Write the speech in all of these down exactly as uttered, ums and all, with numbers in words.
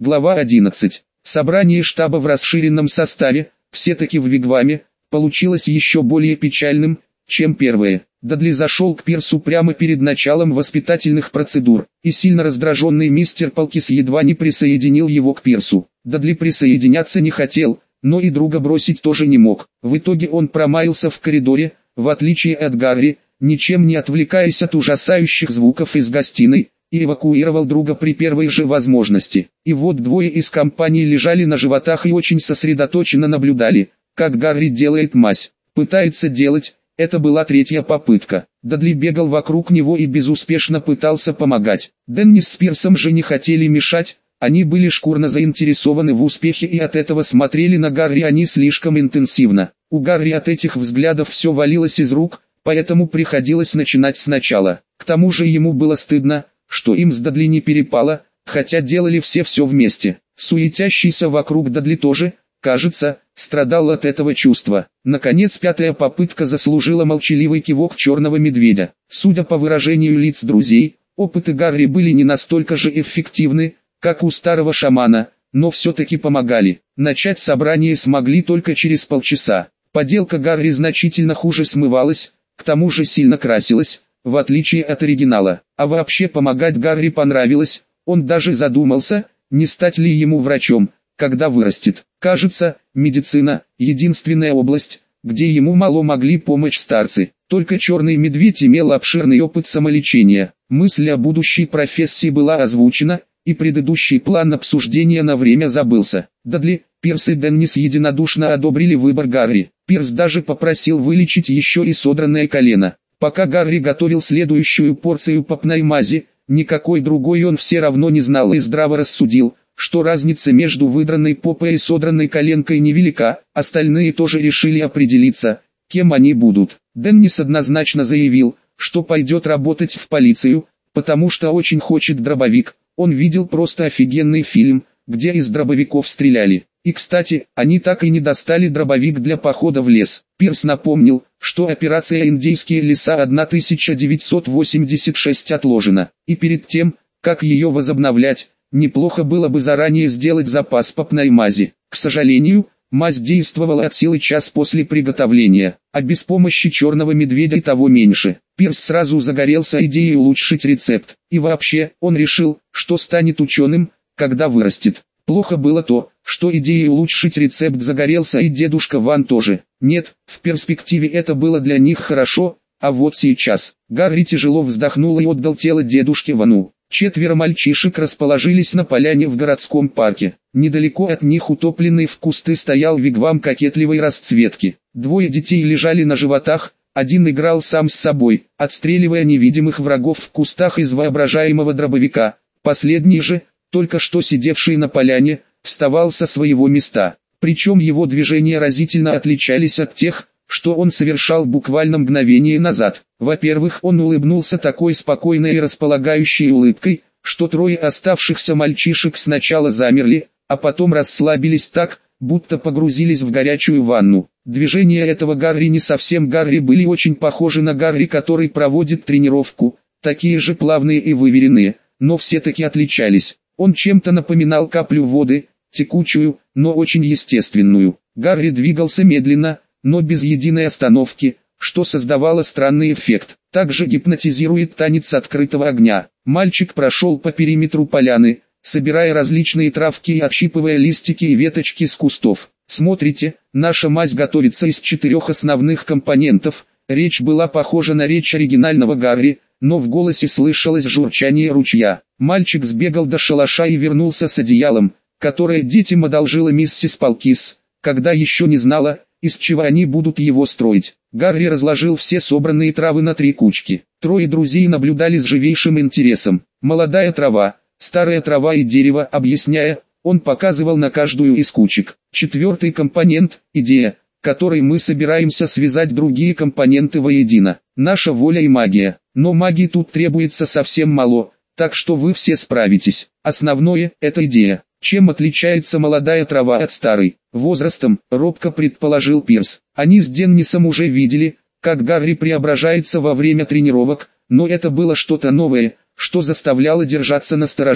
Глава одиннадцать. Собрание штаба в расширенном составе, все-таки в вигваме, получилось еще более печальным, чем первое. Дадли зашел к пирсу прямо перед началом воспитательных процедур, и сильно раздраженный мистер Полкис едва не присоединил его к пирсу. Дадли присоединяться не хотел, но и друга бросить тоже не мог. В итоге он промаялся в коридоре, в отличие от Гарри, ничем не отвлекаясь от ужасающих звуков из гостиной, и эвакуировал друга при первой же возможности. И вот двое из компании лежали на животах и очень сосредоточенно наблюдали, как Гарри делает мазь. Пытается делать, это была третья попытка. Дадли бегал вокруг него и безуспешно пытался помогать. Деннис с Пирсом же не хотели мешать, они были шкурно заинтересованы в успехе и от этого смотрели на Гарри они слишком интенсивно. У Гарри от этих взглядов все валилось из рук, поэтому приходилось начинать сначала. К тому же ему было стыдно, что им с Дадли не перепало, хотя делали все все вместе. Суетящийся вокруг Дадли тоже, кажется, страдал от этого чувства. Наконец пятая попытка заслужила молчаливый кивок черного медведя. Судя по выражению лиц друзей, опыты Гарри были не настолько же эффективны, как у старого шамана, но все-таки помогали. Начать собрание смогли только через полчаса. Поделка Гарри значительно хуже смывалась, к тому же сильно красилась, в отличие от оригинала. А вообще помогать Гарри понравилось, он даже задумался, не стать ли ему врачом, когда вырастет. Кажется, медицина – единственная область, где ему мало могли помочь старцы. Только черный медведь имел обширный опыт самолечения. Мысль о будущей профессии была озвучена, и предыдущий план обсуждения на время забылся. Дадли, Пирс и Деннис единодушно одобрили выбор Гарри. Пирс даже попросил вылечить еще и содранное колено. Пока Гарри готовил следующую порцию попной мази, никакой другой он все равно не знал и здраво рассудил, что разница между выдранной попой и содранной коленкой невелика, остальные тоже решили определиться, кем они будут. Деннис однозначно заявил, что пойдет работать в полицию, потому что очень хочет дробовик, он видел просто офигенный фильм, где из дробовиков стреляли. И кстати, они так и не достали дробовик для похода в лес. Пирс напомнил, что операция «Индейские леса» тысяча девятьсот восемьдесят шесть отложена, и перед тем, как ее возобновлять, неплохо было бы заранее сделать запас попной мази. К сожалению, мазь действовала от силы час после приготовления, а без помощи черного медведя и того меньше. Пирс сразу загорелся идеей улучшить рецепт, и вообще, он решил, что станет ученым, когда вырастет. Плохо было то, что идеей улучшить рецепт загорелся и дедушка Ван тоже. Нет, в перспективе это было для них хорошо, а вот сейчас. Гарри тяжело вздохнул и отдал тело дедушке Вану. Четверо мальчишек расположились на поляне в городском парке. Недалеко от них утопленный в кусты стоял вигвам кокетливой расцветки. Двое детей лежали на животах, один играл сам с собой, отстреливая невидимых врагов в кустах из воображаемого дробовика. Последний же, только что сидевший на поляне, вставал со своего места. Причем его движения разительно отличались от тех, что он совершал буквально мгновение назад. Во-первых, он улыбнулся такой спокойной и располагающей улыбкой, что трое оставшихся мальчишек сначала замерли, а потом расслабились так, будто погрузились в горячую ванну. Движения этого Гарри не совсем Гарри были очень похожи на Гарри, который проводит тренировку, такие же плавные и выверенные, но все-таки отличались. Он чем-то напоминал каплю воды, текучую, но очень естественную. Гарри двигался медленно, но без единой остановки, что создавало странный эффект. Также гипнотизирует танец открытого огня. Мальчик прошел по периметру поляны, собирая различные травки и отщипывая листики и веточки с кустов. Смотрите, наша мазь готовится из четырех основных компонентов. Речь была похожа на речь оригинального Гарри, но в голосе слышалось журчание ручья. Мальчик сбегал до шалаша и вернулся с одеялом, которое детям одолжила миссис Полкис, когда еще не знала, из чего они будут его строить. Гарри разложил все собранные травы на три кучки. Трое друзей наблюдали с живейшим интересом. Молодая трава, старая трава и дерево, объясняя, он показывал на каждую из кучек. Четвертый компонент – идея, которой мы собираемся связать другие компоненты воедино. Наша воля и магия. Но магии тут требуется совсем мало, так что вы все справитесь. Основное – это идея. Чем отличается молодая трава от старой? Возрастом, робко предположил Пирс. Они с Деннисом уже видели, как Гарри преображается во время тренировок, но это было что-то новое, что заставляло держаться настороже.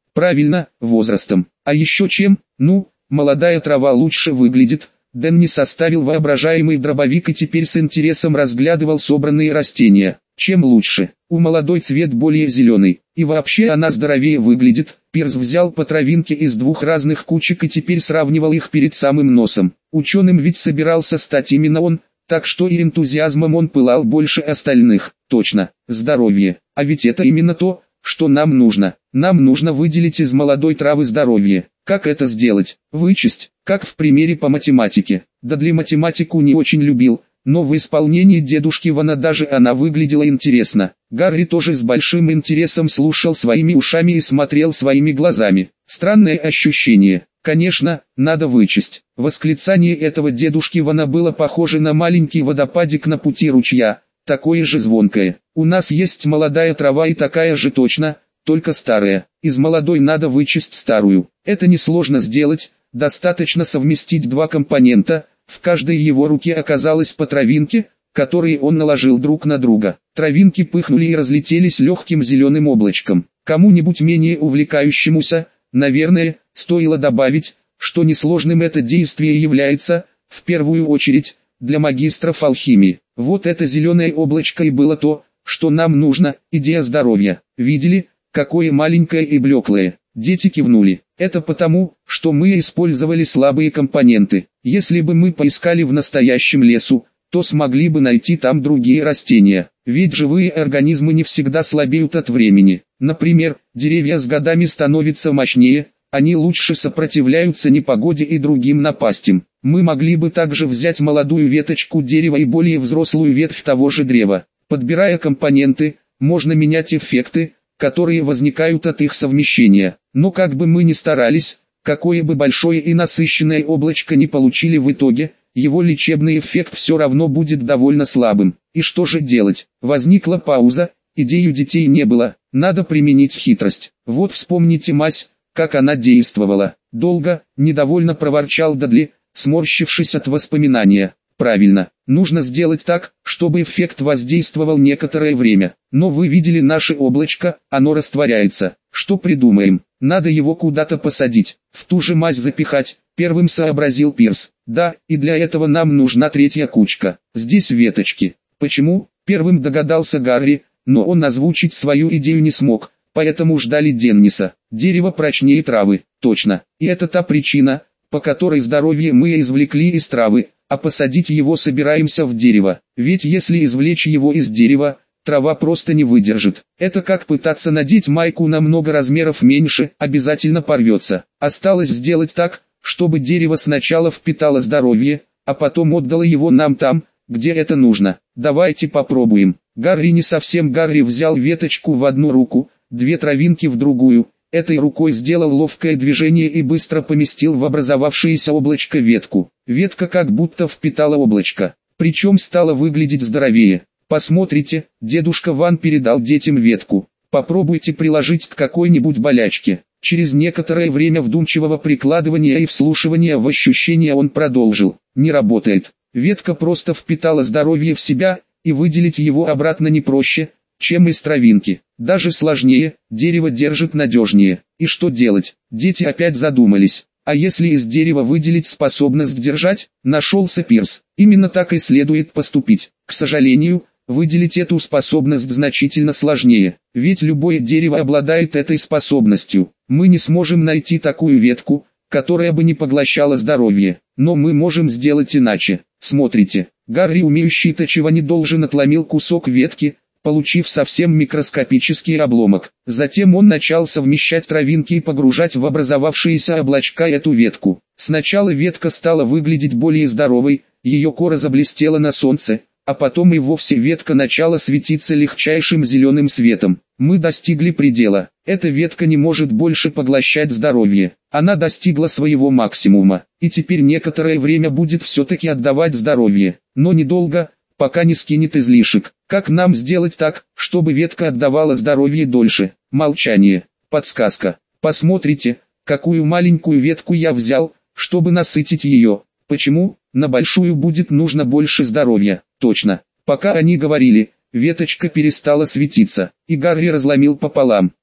Правильно, возрастом. А еще чем? Ну, молодая трава лучше выглядит. Дэн не составил воображаемый дробовик и теперь с интересом разглядывал собранные растения. Чем лучше? У молодой цвет более зеленый. И вообще она здоровее выглядит. Пирс взял по травинке из двух разных кучек и теперь сравнивал их перед самым носом. Ученым ведь собирался стать именно он, так что и энтузиазмом он пылал больше остальных. Точно, здоровье. А ведь это именно то, что нам нужно. Нам нужно выделить из молодой травы здоровье. Как это сделать? Вычесть, как в примере по математике. Дадли математику не очень любил, но в исполнении дедушки Вана даже она выглядела интересно. Гарри тоже с большим интересом слушал своими ушами и смотрел своими глазами. Странное ощущение. Конечно, надо вычесть. Восклицание этого дедушки Вана было похоже на маленький водопадик на пути ручья, такое же звонкое. У нас есть молодая трава и такая же точно, только старая. Из молодой надо вычесть старую. Это несложно сделать, достаточно совместить два компонента. В каждой его руке оказалось по травинке, которые он наложил друг на друга. Травинки пыхнули и разлетелись легким зеленым облачком. Кому-нибудь менее увлекающемуся, наверное, стоило добавить, что несложным это действие является, в первую очередь, для магистров алхимии. Вот это зеленое облачко и было то, что нам нужно, идея здоровья. Видели, какое маленькое и блеклое? Дети кивнули. Это потому, что мы использовали слабые компоненты. Если бы мы поискали в настоящем лесу, то смогли бы найти там другие растения. Ведь живые организмы не всегда слабеют от времени. Например, деревья с годами становятся мощнее, они лучше сопротивляются непогоде и другим напастям. Мы могли бы также взять молодую веточку дерева и более взрослую ветвь того же древа. Подбирая компоненты, можно менять эффекты, которые возникают от их совмещения. Но как бы мы ни старались, какое бы большое и насыщенное облачко ни получили в итоге, его лечебный эффект все равно будет довольно слабым. И что же делать? Возникла пауза, идей у детей не было, надо применить хитрость. Вот вспомните мазь, как она действовала. Долго, недовольно проворчал Дадли, сморщившись от воспоминания. Правильно, нужно сделать так, чтобы эффект воздействовал некоторое время. Но вы видели наше облачко, оно растворяется. Что придумаем? Надо его куда-то посадить, в ту же мазь запихать, первым сообразил Пирс. Да, и для этого нам нужна третья кучка. Здесь веточки. Почему? Первым догадался Гарри, но он озвучить свою идею не смог, поэтому ждали Денниса. Дерево прочнее травы, точно. И это та причина, по которой здоровье мы извлекли из травы, а посадить его собираемся в дерево. Ведь если извлечь его из дерева, трава просто не выдержит. Это как пытаться надеть майку на много размеров меньше, обязательно порвется. Осталось сделать так, чтобы дерево сначала впитало здоровье, а потом отдало его нам там, где это нужно. Давайте попробуем. Гарри не совсем Гарри взял веточку в одну руку, две травинки в другую. Этой рукой сделал ловкое движение и быстро поместил в образовавшееся облачко ветку. Ветка как будто впитала облачко, причем стала выглядеть здоровее. Посмотрите, дедушка Ван передал детям ветку. Попробуйте приложить к какой-нибудь болячке. Через некоторое время вдумчивого прикладывания и вслушивания в ощущения он продолжил. Не работает. Ветка просто впитала здоровье в себя, и выделить его обратно не проще, чем из травинки. Даже сложнее, дерево держит надежнее. И что делать? Дети опять задумались. А если из дерева выделить способность держать? Нашелся Пирс. Именно так и следует поступить. К сожалению, выделить эту способность значительно сложнее. Ведь любое дерево обладает этой способностью. Мы не сможем найти такую ветку, которая бы не поглощала здоровье. Но мы можем сделать иначе. Смотрите, Гарри, умеющий-то чего не должен, отломил кусок ветки, получив совсем микроскопический обломок. Затем он начал совмещать травинки и погружать в образовавшиеся облачка эту ветку. Сначала ветка стала выглядеть более здоровой, ее кора заблестела на солнце, а потом и вовсе ветка начала светиться легчайшим зеленым светом. Мы достигли предела. Эта ветка не может больше поглощать здоровье. Она достигла своего максимума, и теперь некоторое время будет все-таки отдавать здоровье, но недолго, пока не скинет излишек. Как нам сделать так, чтобы ветка отдавала здоровье дольше? Молчание. Подсказка. Посмотрите, какую маленькую ветку я взял, чтобы насытить ее. Почему? На большую будет нужно больше здоровья. Точно. Пока они говорили, веточка перестала светиться, и Гарри разломил пополам.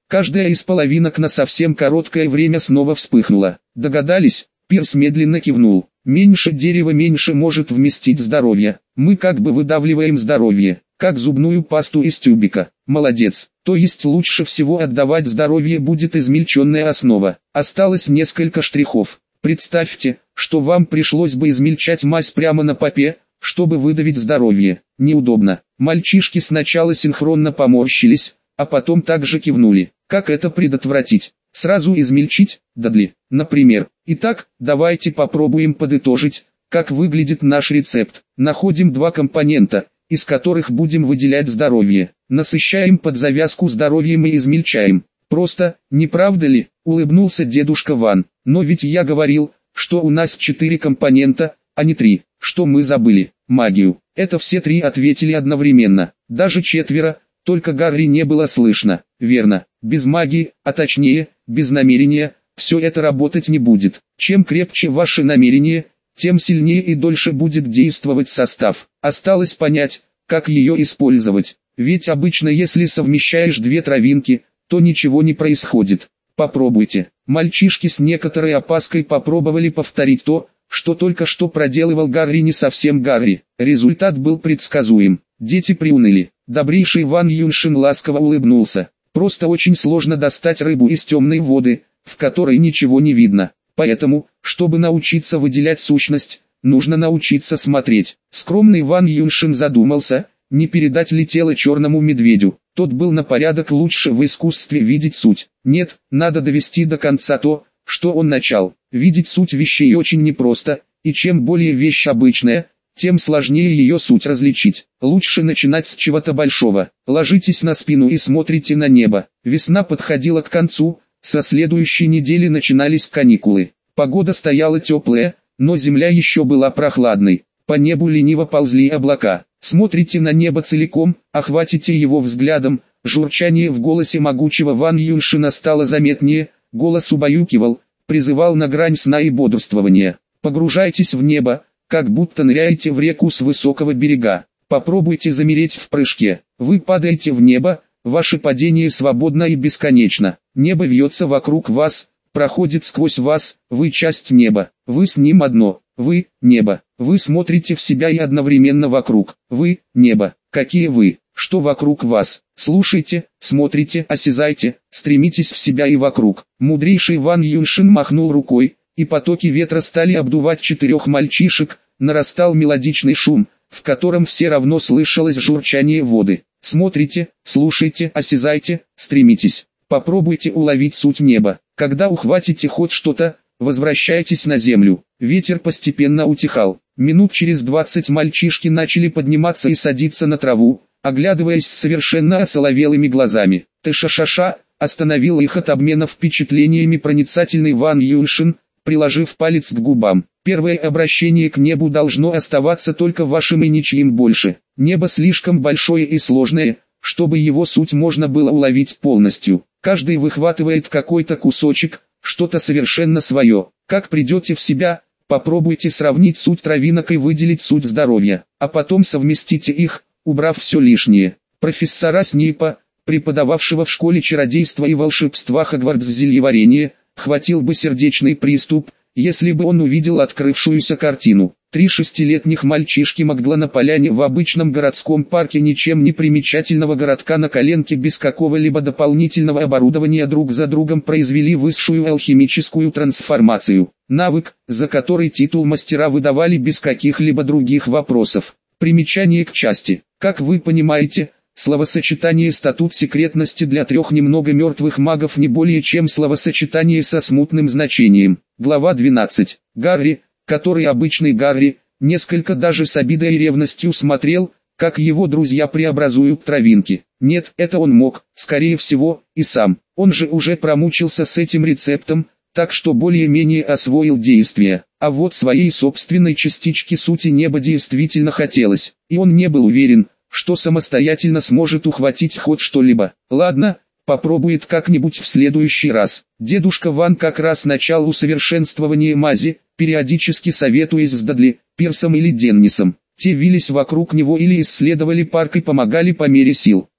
Каждая из половинок на совсем короткое время снова вспыхнула. Догадались? Пирс медленно кивнул. Меньше дерева меньше может вместить здоровье. Мы как бы выдавливаем здоровье, как зубную пасту из тюбика. Молодец. То есть лучше всего отдавать здоровье будет измельченная основа. Осталось несколько штрихов. Представьте, что вам пришлось бы измельчать мазь прямо на попе, чтобы выдавить здоровье. Неудобно. Мальчишки сначала синхронно поморщились, а потом также кивнули. Как это предотвратить? Сразу измельчить, Дадли, например. Итак, давайте попробуем подытожить, как выглядит наш рецепт. Находим два компонента, из которых будем выделять здоровье. Насыщаем под завязку здоровьем и измельчаем. Просто, не правда ли? Улыбнулся дедушка Ван. Но ведь я говорил, что у нас четыре компонента, а не три. Что мы забыли? Магию. Это все три ответили одновременно. Даже четверо, только Гарри не было слышно. Верно. Без магии, а точнее, без намерения, все это работать не будет. Чем крепче ваши намерения, тем сильнее и дольше будет действовать состав. Осталось понять, как ее использовать. Ведь обычно если совмещаешь две травинки, то ничего не происходит. Попробуйте. Мальчишки с некоторой опаской попробовали повторить то, что только что проделывал Гарри не совсем Гарри. Результат был предсказуем. Дети приуныли. Добрейший Ван Юншин ласково улыбнулся. Просто очень сложно достать рыбу из темной воды, в которой ничего не видно. Поэтому, чтобы научиться выделять сущность, нужно научиться смотреть. Скромный Ван Юншин задумался, не передать ли тело черному медведю. Тот был на порядок лучше в искусстве видеть суть. Нет, надо довести до конца то, что он начал. Видеть суть вещей очень непросто, и чем более вещь обычная, тем сложнее ее суть различить. Лучше начинать с чего-то большого. Ложитесь на спину и смотрите на небо. Весна подходила к концу, со следующей недели начинались каникулы. Погода стояла теплая, но земля еще была прохладной. По небу лениво ползли облака. Смотрите на небо целиком, охватите его взглядом. Журчание в голосе могучего Ван Юншина стало заметнее, голос убаюкивал, призывал на грань сна и бодрствования. Погружайтесь в небо, как будто ныряете в реку с высокого берега. Попробуйте замереть в прыжке. Вы падаете в небо, ваше падение свободно и бесконечно. Небо вьется вокруг вас, проходит сквозь вас, вы часть неба, вы с ним одно. Вы – небо. Вы смотрите в себя и одновременно вокруг. Вы – небо. Какие вы? Что вокруг вас? Слушайте, смотрите, осязайте, стремитесь в себя и вокруг. Мудрейший Ван Юншин махнул рукой, и потоки ветра стали обдувать четырех мальчишек, нарастал мелодичный шум, в котором все равно слышалось журчание воды. Смотрите, слушайте, осязайте, стремитесь. Попробуйте уловить суть неба. Когда ухватите хоть что-то, возвращайтесь на землю. Ветер постепенно утихал. Минут через двадцать мальчишки начали подниматься и садиться на траву, оглядываясь совершенно осоловелыми глазами. «Ты-ша-ша-ша!» остановил их от обмена впечатлениями проницательный Ван Юншин, приложив палец к губам. «Первое обращение к небу должно оставаться только вашим и ничьим больше. Небо слишком большое и сложное, чтобы его суть можно было уловить полностью. Каждый выхватывает какой-то кусочек, что-то совершенно свое. Как придете в себя, попробуйте сравнить суть травинок и выделить суть здоровья, а потом совместите их, убрав все лишнее». Профессора Снейпа, преподававшего в школе чародейства и волшебства Хогвартс-зельеварения, хватил бы сердечный приступ, если бы он увидел открывшуюся картину. Три шестилетних мальчишки Магла на поляне в обычном городском парке ничем не примечательного городка на коленке без какого-либо дополнительного оборудования друг за другом произвели высшую алхимическую трансформацию. Навык, за который титул мастера выдавали без каких-либо других вопросов. Примечание к части. Как вы понимаете, словосочетание «статут секретности» для трех немного мертвых магов не более чем словосочетание со смутным значением. Глава двенадцать. Гарри, который обычный Гарри, несколько даже с обидой и ревностью смотрел, как его друзья преобразуют травинки. Нет, это он мог, скорее всего, и сам. Он же уже промучился с этим рецептом, так что более-менее освоил действие. А вот своей собственной частички сути неба действительно хотелось, и он не был уверен, что самостоятельно сможет ухватить хоть что-либо. Ладно, попробует как-нибудь в следующий раз. Дедушка Ван как раз начал усовершенствование мази, периодически советуясь с Дадли, Пирсом или Деннисом. Те вились вокруг него или исследовали парк и помогали по мере сил.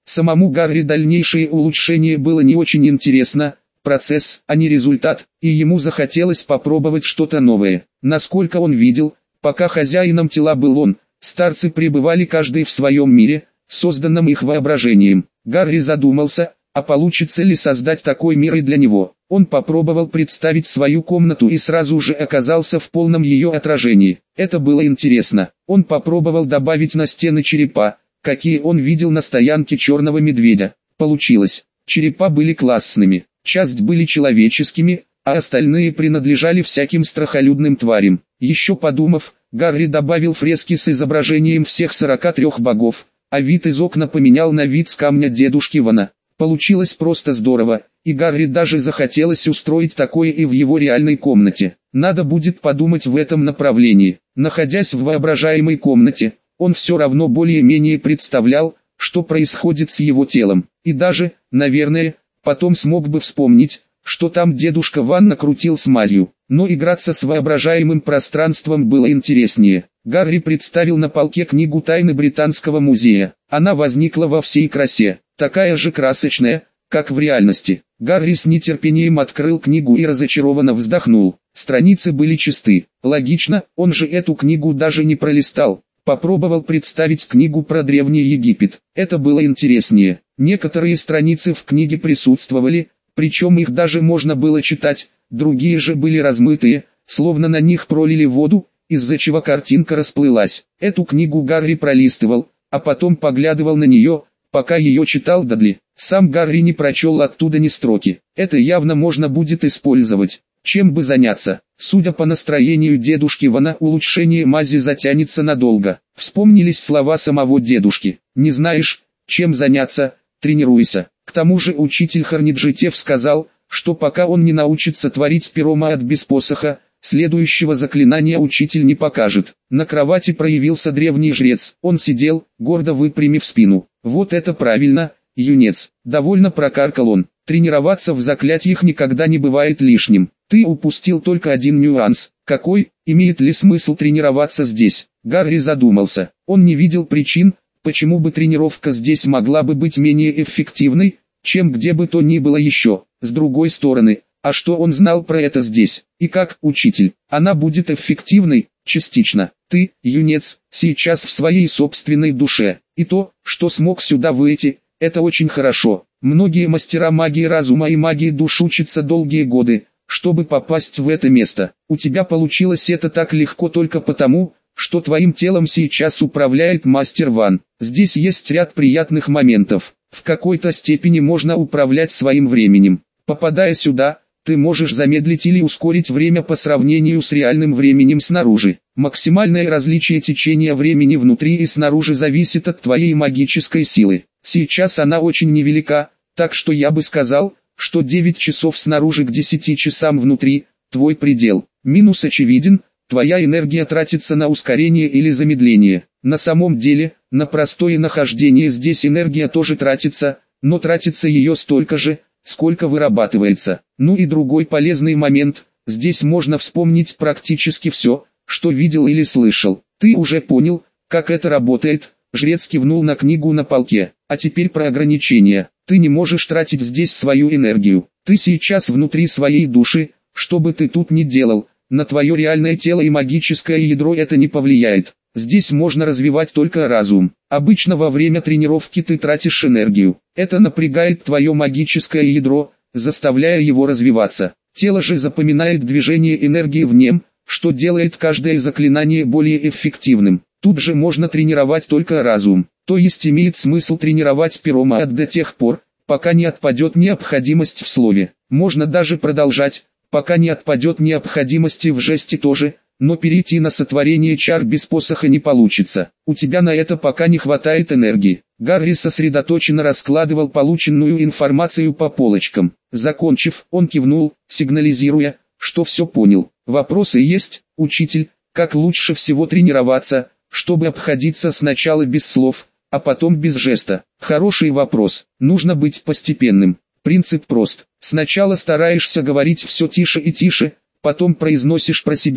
Самому Гарри дальнейшее улучшение было не очень интересно, процесс, а не результат, и ему захотелось попробовать что-то новое. Насколько он видел, пока хозяином тела был он, старцы пребывали каждый в своем мире, созданном их воображением. Гарри задумался, а получится ли создать такой мир и для него. Он попробовал представить свою комнату и сразу же оказался в полном ее отражении. Это было интересно. Он попробовал добавить на стены черепа, какие он видел на стоянке черного медведя. Получилось. Черепа были классными, часть были человеческими, а остальные принадлежали всяким страхолюдным тварям. Еще подумав, Гарри добавил фрески с изображением всех сорока трёх богов, а вид из окна поменял на вид с камня дедушки Вана. Получилось просто здорово, и Гарри даже захотелось устроить такое и в его реальной комнате. Надо будет подумать в этом направлении. Находясь в воображаемой комнате, он все равно более-менее представлял, что происходит с его телом. И даже, наверное, потом смог бы вспомнить, что там дедушка Ван накрутил смазью. Но играться с воображаемым пространством было интереснее. Гарри представил на полке книгу «Тайны Британского музея». Она возникла во всей красе, такая же красочная, как в реальности. Гарри с нетерпением открыл книгу и разочарованно вздохнул. Страницы были чисты. Логично, он же эту книгу даже не пролистал. Попробовал представить книгу про Древний Египет. Это было интереснее. Некоторые страницы в книге присутствовали, причем их даже можно было читать, другие же были размытые, словно на них пролили воду, из-за чего картинка расплылась. Эту книгу Гарри пролистывал, а потом поглядывал на нее, пока ее читал Дадли. Сам Гарри не прочел оттуда ни строки. Это явно можно будет использовать. Чем бы заняться? Судя по настроению дедушки Вана, улучшение мази затянется надолго. Вспомнились слова самого дедушки. Не знаешь, чем заняться, тренируйся. К тому же учитель Харниджитев сказал, что пока он не научится творить перома от без посоха, следующего заклинания учитель не покажет. На кровати проявился древний жрец. Он сидел, гордо выпрямив спину. Вот это правильно, юнец. Довольно прокаркал он. Тренироваться в заклятиях никогда не бывает лишним. Ты упустил только один нюанс. Какой? Имеет ли смысл тренироваться здесь? Гарри задумался. Он не видел причин, почему бы тренировка здесь могла бы быть менее эффективной, чем где бы то ни было еще. С другой стороны, а что он знал про это здесь? И как, учитель, она будет эффективной? Частично. Ты, юнец, сейчас в своей собственной душе. И то, что смог сюда выйти, это очень хорошо. Многие мастера магии разума и магии душ учатся долгие годы, чтобы попасть в это место. У тебя получилось это так легко только потому, что твоим телом сейчас управляет мастер Ван. Здесь есть ряд приятных моментов. В какой-то степени можно управлять своим временем. Попадая сюда, ты можешь замедлить или ускорить время по сравнению с реальным временем снаружи. Максимальное различие течения времени внутри и снаружи зависит от твоей магической силы. Сейчас она очень невелика, так что я бы сказал, что девять часов снаружи к десяти часам внутри – твой предел. Минус очевиден, твоя энергия тратится на ускорение или замедление. На самом деле, на простое нахождение здесь энергия тоже тратится, но тратится ее столько же, сколько вырабатывается. Ну и другой полезный момент, здесь можно вспомнить практически все, что видел или слышал. Ты уже понял, как это работает? Жрец кивнул на книгу на полке. А теперь про ограничения. Ты не можешь тратить здесь свою энергию. Ты сейчас внутри своей души, что бы ты тут ни делал, на твое реальное тело и магическое ядро это не повлияет. Здесь можно развивать только разум. Обычно во время тренировки ты тратишь энергию. Это напрягает твое магическое ядро, заставляя его развиваться. Тело же запоминает движение энергии в нем, что делает каждое заклинание более эффективным. Тут же можно тренировать только разум. То есть имеет смысл тренировать перомаат до тех пор, пока не отпадет необходимость в слове. Можно даже продолжать, пока не отпадет необходимости в жесте тоже, но перейти на сотворение чар без посоха не получится. У тебя на это пока не хватает энергии. Гарри сосредоточенно раскладывал полученную информацию по полочкам. Закончив, он кивнул, сигнализируя, что все понял. Вопросы есть, учитель? Как лучше всего тренироваться, чтобы обходиться сначала без слов, а потом без жеста? Хороший вопрос. Нужно быть постепенным. Принцип прост. Сначала стараешься говорить все тише и тише, потом произносишь про себя,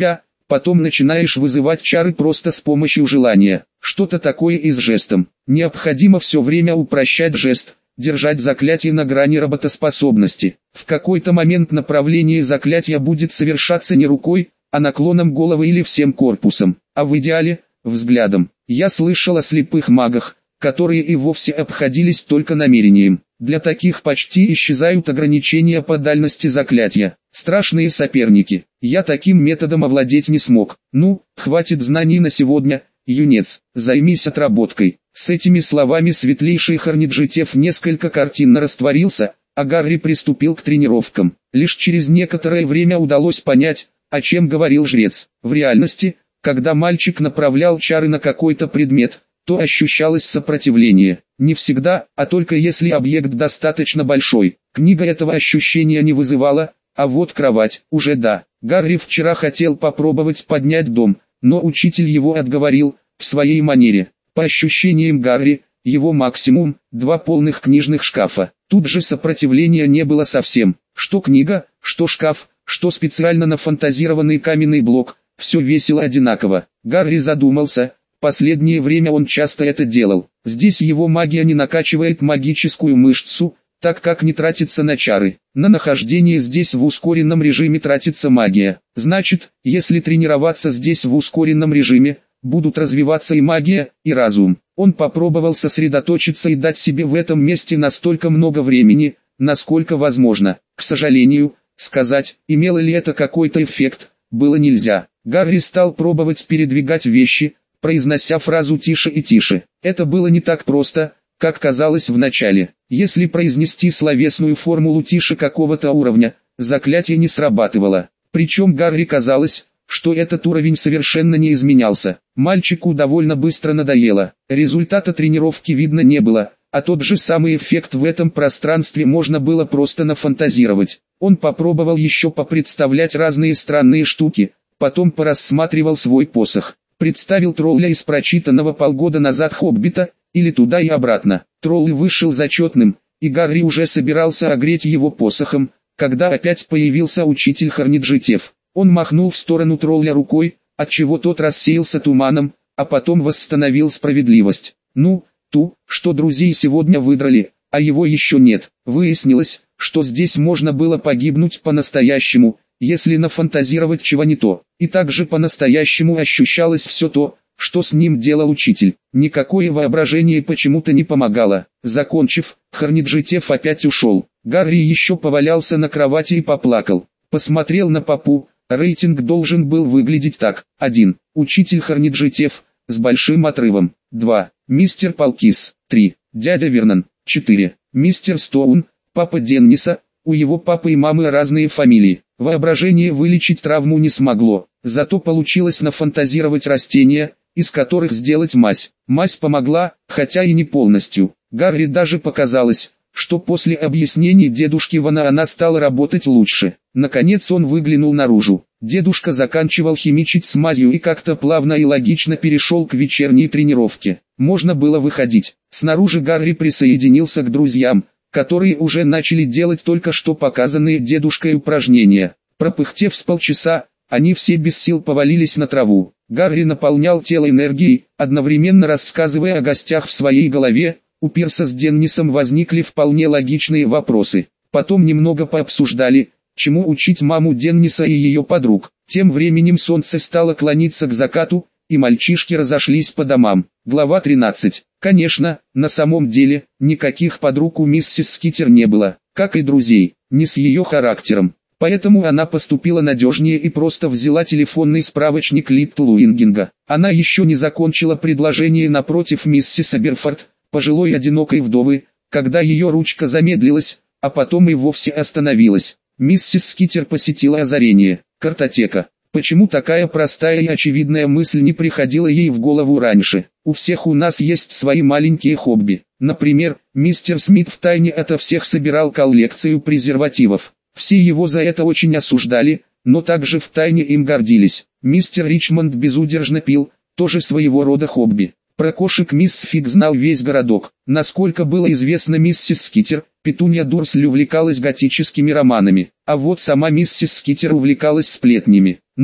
потом начинаешь вызывать чары просто с помощью желания. Что-то такое и с жестом. Необходимо все время упрощать жест, держать заклятие на грани работоспособности. В какой-то момент направление заклятия будет совершаться не рукой, а наклоном головы или всем корпусом, а в идеале – взглядом. Я слышал о слепых магах, которые и вовсе обходились только намерением. Для таких почти исчезают ограничения по дальности заклятия. Страшные соперники. Я таким методом овладеть не смог. Ну, хватит знаний на сегодня, юнец, займись отработкой. С этими словами светлейший Хорниджитев несколько картинно растворился, а Гарри приступил к тренировкам. Лишь через некоторое время удалось понять, о чем говорил жрец. В реальности, когда мальчик направлял чары на какой-то предмет, то ощущалось сопротивление. Не всегда, а только если объект достаточно большой. Книга этого ощущения не вызывала, а вот кровать, уже да. Гарри вчера хотел попробовать поднять дом, но учитель его отговорил, в своей манере. По ощущениям Гарри, его максимум – два полных книжных шкафа. Тут же сопротивления не было совсем. Что книга, что шкаф, что специально нафантазированный каменный блок, все весило одинаково. Гарри задумался. Последнее время он часто это делал. Здесь его магия не накачивает магическую мышцу, так как не тратится на чары. На нахождение здесь в ускоренном режиме тратится магия. Значит, если тренироваться здесь в ускоренном режиме, будут развиваться и магия, и разум. Он попробовал сосредоточиться и дать себе в этом месте настолько много времени, насколько возможно. К сожалению, сказать, имело ли это какой-то эффект, было нельзя. Гарри стал пробовать передвигать вещи, произнося фразу «тише и тише». Это было не так просто, как казалось в начале. Если произнести словесную формулу «тише» какого-то уровня, заклятие не срабатывало. Причем Гарри казалось, что этот уровень совершенно не изменялся. Мальчику довольно быстро надоело. Результата тренировки видно не было, а тот же самый эффект в этом пространстве можно было просто нафантазировать. Он попробовал еще попредставлять разные странные штуки, потом порассматривал свой посох. Представил тролля из прочитанного полгода назад «Хоббита», или туда и обратно. Тролль вышел зачетным, и Гарри уже собирался огреть его посохом, когда опять появился учитель Хорниджитев. Он махнул в сторону тролля рукой, отчего тот рассеялся туманом, а потом восстановил справедливость. Ну, ту, что друзей сегодня выдрали, а его еще нет. Выяснилось, что здесь можно было погибнуть по-настоящему, если нафантазировать чего не то. И также по-настоящему ощущалось все то, что с ним делал учитель. Никакое воображение почему-то не помогало. Закончив, Хорниджитев опять ушел. Гарри еще повалялся на кровати и поплакал. Посмотрел на папу. Рейтинг должен был выглядеть так. один. Учитель Хорниджитев, с большим отрывом. два. Мистер Палкис. три. Дядя Вернон. четыре. Мистер Стоун, папа Денниса. У его папы и мамы разные фамилии. Воображение вылечить травму не смогло, зато получилось нафантазировать растения, из которых сделать мазь. Мазь помогла, хотя и не полностью. Гарри даже показалось, что после объяснений дедушки Вана она стала работать лучше. Наконец он выглянул наружу. Дедушка заканчивал химичить с мазью и как-то плавно и логично перешел к вечерней тренировке. Можно было выходить. Снаружи Гарри присоединился к друзьям, которые уже начали делать только что показанные дедушкой упражнения. Пропыхтев с полчаса, они все без сил повалились на траву. Гарри наполнял тело энергией, одновременно рассказывая о гостях в своей голове. У Пирса с Деннисом возникли вполне логичные вопросы. Потом немного пообсуждали, чему учить маму Денниса и ее подруг. Тем временем солнце стало клониться к закату, и мальчишки разошлись по домам. Глава тринадцать. Конечно, на самом деле, никаких подруг у миссис Скитер не было, как и друзей, не с ее характером. Поэтому она поступила надежнее и просто взяла телефонный справочник Литл Уингинга. Она еще не закончила предложение напротив миссис Аберфорд, пожилой одинокой вдовы, когда ее ручка замедлилась, а потом и вовсе остановилась. Миссис Скитер посетила озарение. Картотека. Почему такая простая и очевидная мысль не приходила ей в голову раньше? У всех у нас есть свои маленькие хобби. Например, мистер Смит втайне ото всех собирал коллекцию презервативов. Все его за это очень осуждали, но также втайне им гордились. Мистер Ричмонд безудержно пил, тоже своего рода хобби. Про кошек мисс Фиг знал весь городок. Насколько было известно миссис Скитер, Петунья Дурсли увлекалась готическими романами, а вот сама миссис Скитер увлекалась сплетнями. Ну,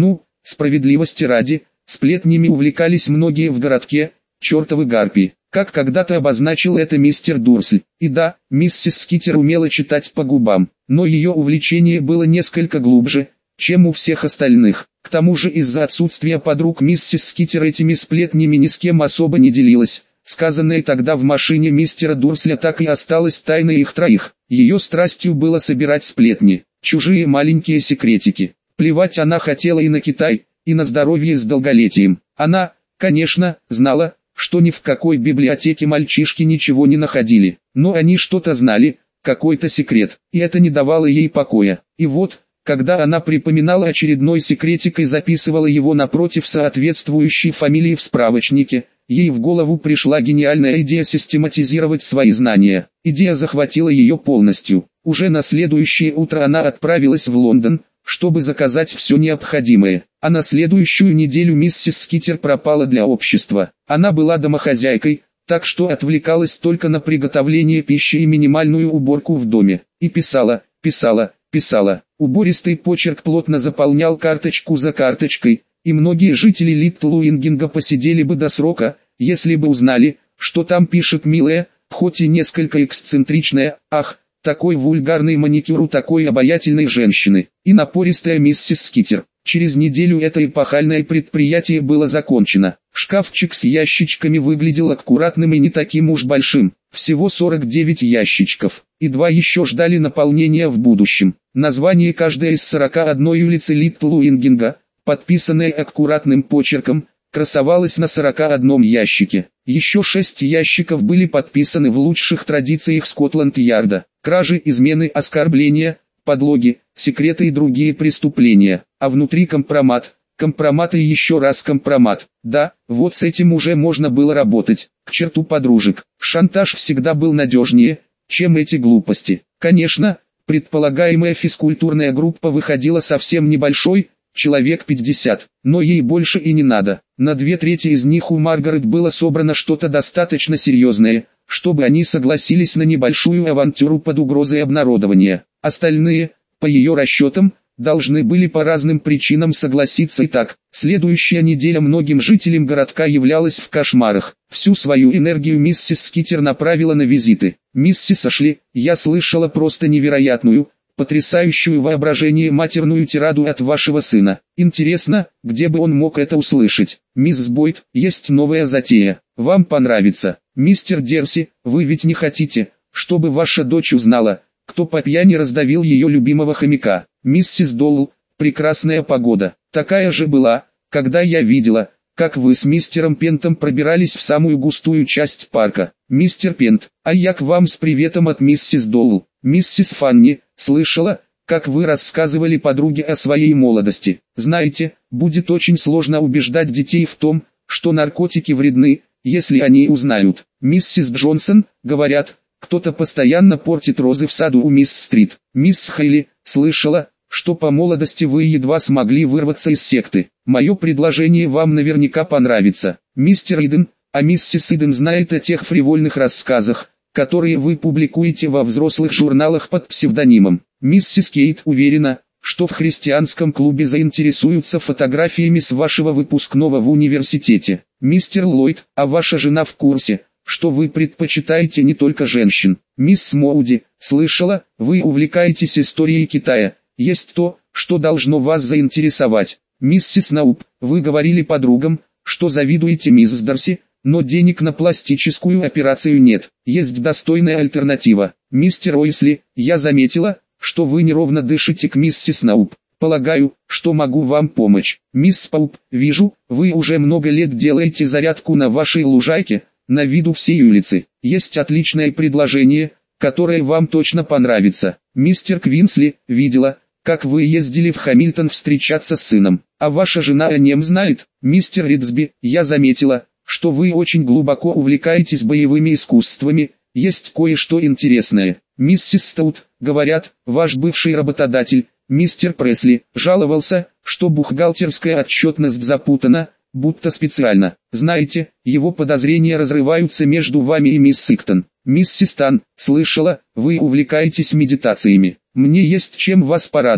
Справедливости ради, сплетнями увлекались многие в городке, чертовы гарпии, как когда-то обозначил это мистер Дурсль. И да, миссис Скитер умела читать по губам, но ее увлечение было несколько глубже, чем у всех остальных. К тому же из-за отсутствия подруг миссис Скитер этими сплетнями ни с кем особо не делилась. Сказанное тогда в машине мистера Дурсля так и осталось тайной их троих. Ее страстью было собирать сплетни, чужие маленькие секретики. Плевать она хотела и на Китай, и на здоровье с долголетием. Она, конечно, знала, что ни в какой библиотеке мальчишки ничего не находили, но они что-то знали, какой-то секрет, и это не давало ей покоя. И вот, когда она припоминала очередной секретик и записывала его напротив соответствующей фамилии в справочнике, ей в голову пришла гениальная идея систематизировать свои знания. Идея захватила ее полностью. Уже на следующее утро она отправилась в Лондон, чтобы заказать все необходимое. А на следующую неделю миссис Скитер пропала для общества. Она была домохозяйкой, так что отвлекалась только на приготовление пищи и минимальную уборку в доме. И писала, писала, писала. Убористый почерк плотно заполнял карточку за карточкой, и многие жители Литл Уингинга посидели бы до срока, если бы узнали, что там пишет милая, хоть и несколько эксцентричная, ах, такой вульгарный маникюр у такой обаятельной женщины, и напористая миссис Скитер. Через неделю это эпохальное предприятие было закончено. Шкафчик с ящичками выглядел аккуратным и не таким уж большим. Всего сорок девять ящичков, и два еще ждали наполнения в будущем. Название каждой из сорока одной улицы Литл Уингинга, подписанное аккуратным почерком, красовалось на сорока одном ящике. Еще шесть ящиков были подписаны в лучших традициях Скотланд-Ярда. Кражи, измены, оскорбления, подлоги, секреты и другие преступления. А внутри компромат, компромат и еще раз компромат. Да, вот с этим уже можно было работать. К черту подружек. Шантаж всегда был надежнее, чем эти глупости. Конечно, предполагаемая физкультурная группа выходила совсем небольшой, человек пятьдесят, но ей больше и не надо. На две трети из них у Маргарет было собрано что-то достаточно серьезное, чтобы они согласились на небольшую авантюру под угрозой обнародования. Остальные, по ее расчетам, должны были по разным причинам согласиться и так. Следующая неделя многим жителям городка являлась в кошмарах. Всю свою энергию миссис Скитер направила на визиты. «Миссис Ашли, я слышала просто невероятную, потрясающую воображение матерную тираду от вашего сына. Интересно, где бы он мог это услышать? Мисс Бойд, есть новая затея. Вам понравится. Мистер Дерси, вы ведь не хотите, чтобы ваша дочь узнала, кто по пьяни раздавил ее любимого хомяка? Миссис Доул, прекрасная погода. Такая же была, когда я видела, как вы с мистером Пентом пробирались в самую густую часть парка. Мистер Пент, а я к вам с приветом от миссис Доул. Миссис Фанни, слышала, как вы рассказывали подруге о своей молодости. Знаете, будет очень сложно убеждать детей в том, что наркотики вредны, если они узнают. Миссис Джонсон, говорят, кто-то постоянно портит розы в саду у мисс Стрит. Мисс Хейли, слышала, что по молодости вы едва смогли вырваться из секты. Мое предложение вам наверняка понравится. Мистер Иден, а миссис Иден знает о тех фривольных рассказах, которые вы публикуете во взрослых журналах под псевдонимом. Миссис Кейт уверена, что в христианском клубе заинтересуются фотографиями с вашего выпускного в университете. Мистер Ллойд, а ваша жена в курсе, что вы предпочитаете не только женщин. Мисс Моуди, слышала, вы увлекаетесь историей Китая. Есть то, что должно вас заинтересовать. Миссис Науп, вы говорили подругам, что завидуете мисс Дарси, но денег на пластическую операцию нет. Есть достойная альтернатива. Мистер Уэсли, я заметила, что вы неровно дышите к миссис Науп. Полагаю, что могу вам помочь. Мисс Пауп, вижу, вы уже много лет делаете зарядку на вашей лужайке, на виду всей улицы. Есть отличное предложение, которое вам точно понравится. Мистер Квинсли, видела, как вы ездили в Хамильтон встречаться с сыном. А ваша жена о нем знает? Мистер Ридсби, я заметила, что вы очень глубоко увлекаетесь боевыми искусствами. Есть кое-что интересное. Миссис Стаут, говорят, ваш бывший работодатель, мистер Пресли, жаловался, что бухгалтерская отчетность запутана, будто специально. Знаете, его подозрения разрываются между вами и мисс Сиктон. Миссис Тан, слышала, вы увлекаетесь медитациями. Мне есть чем вас порадовать.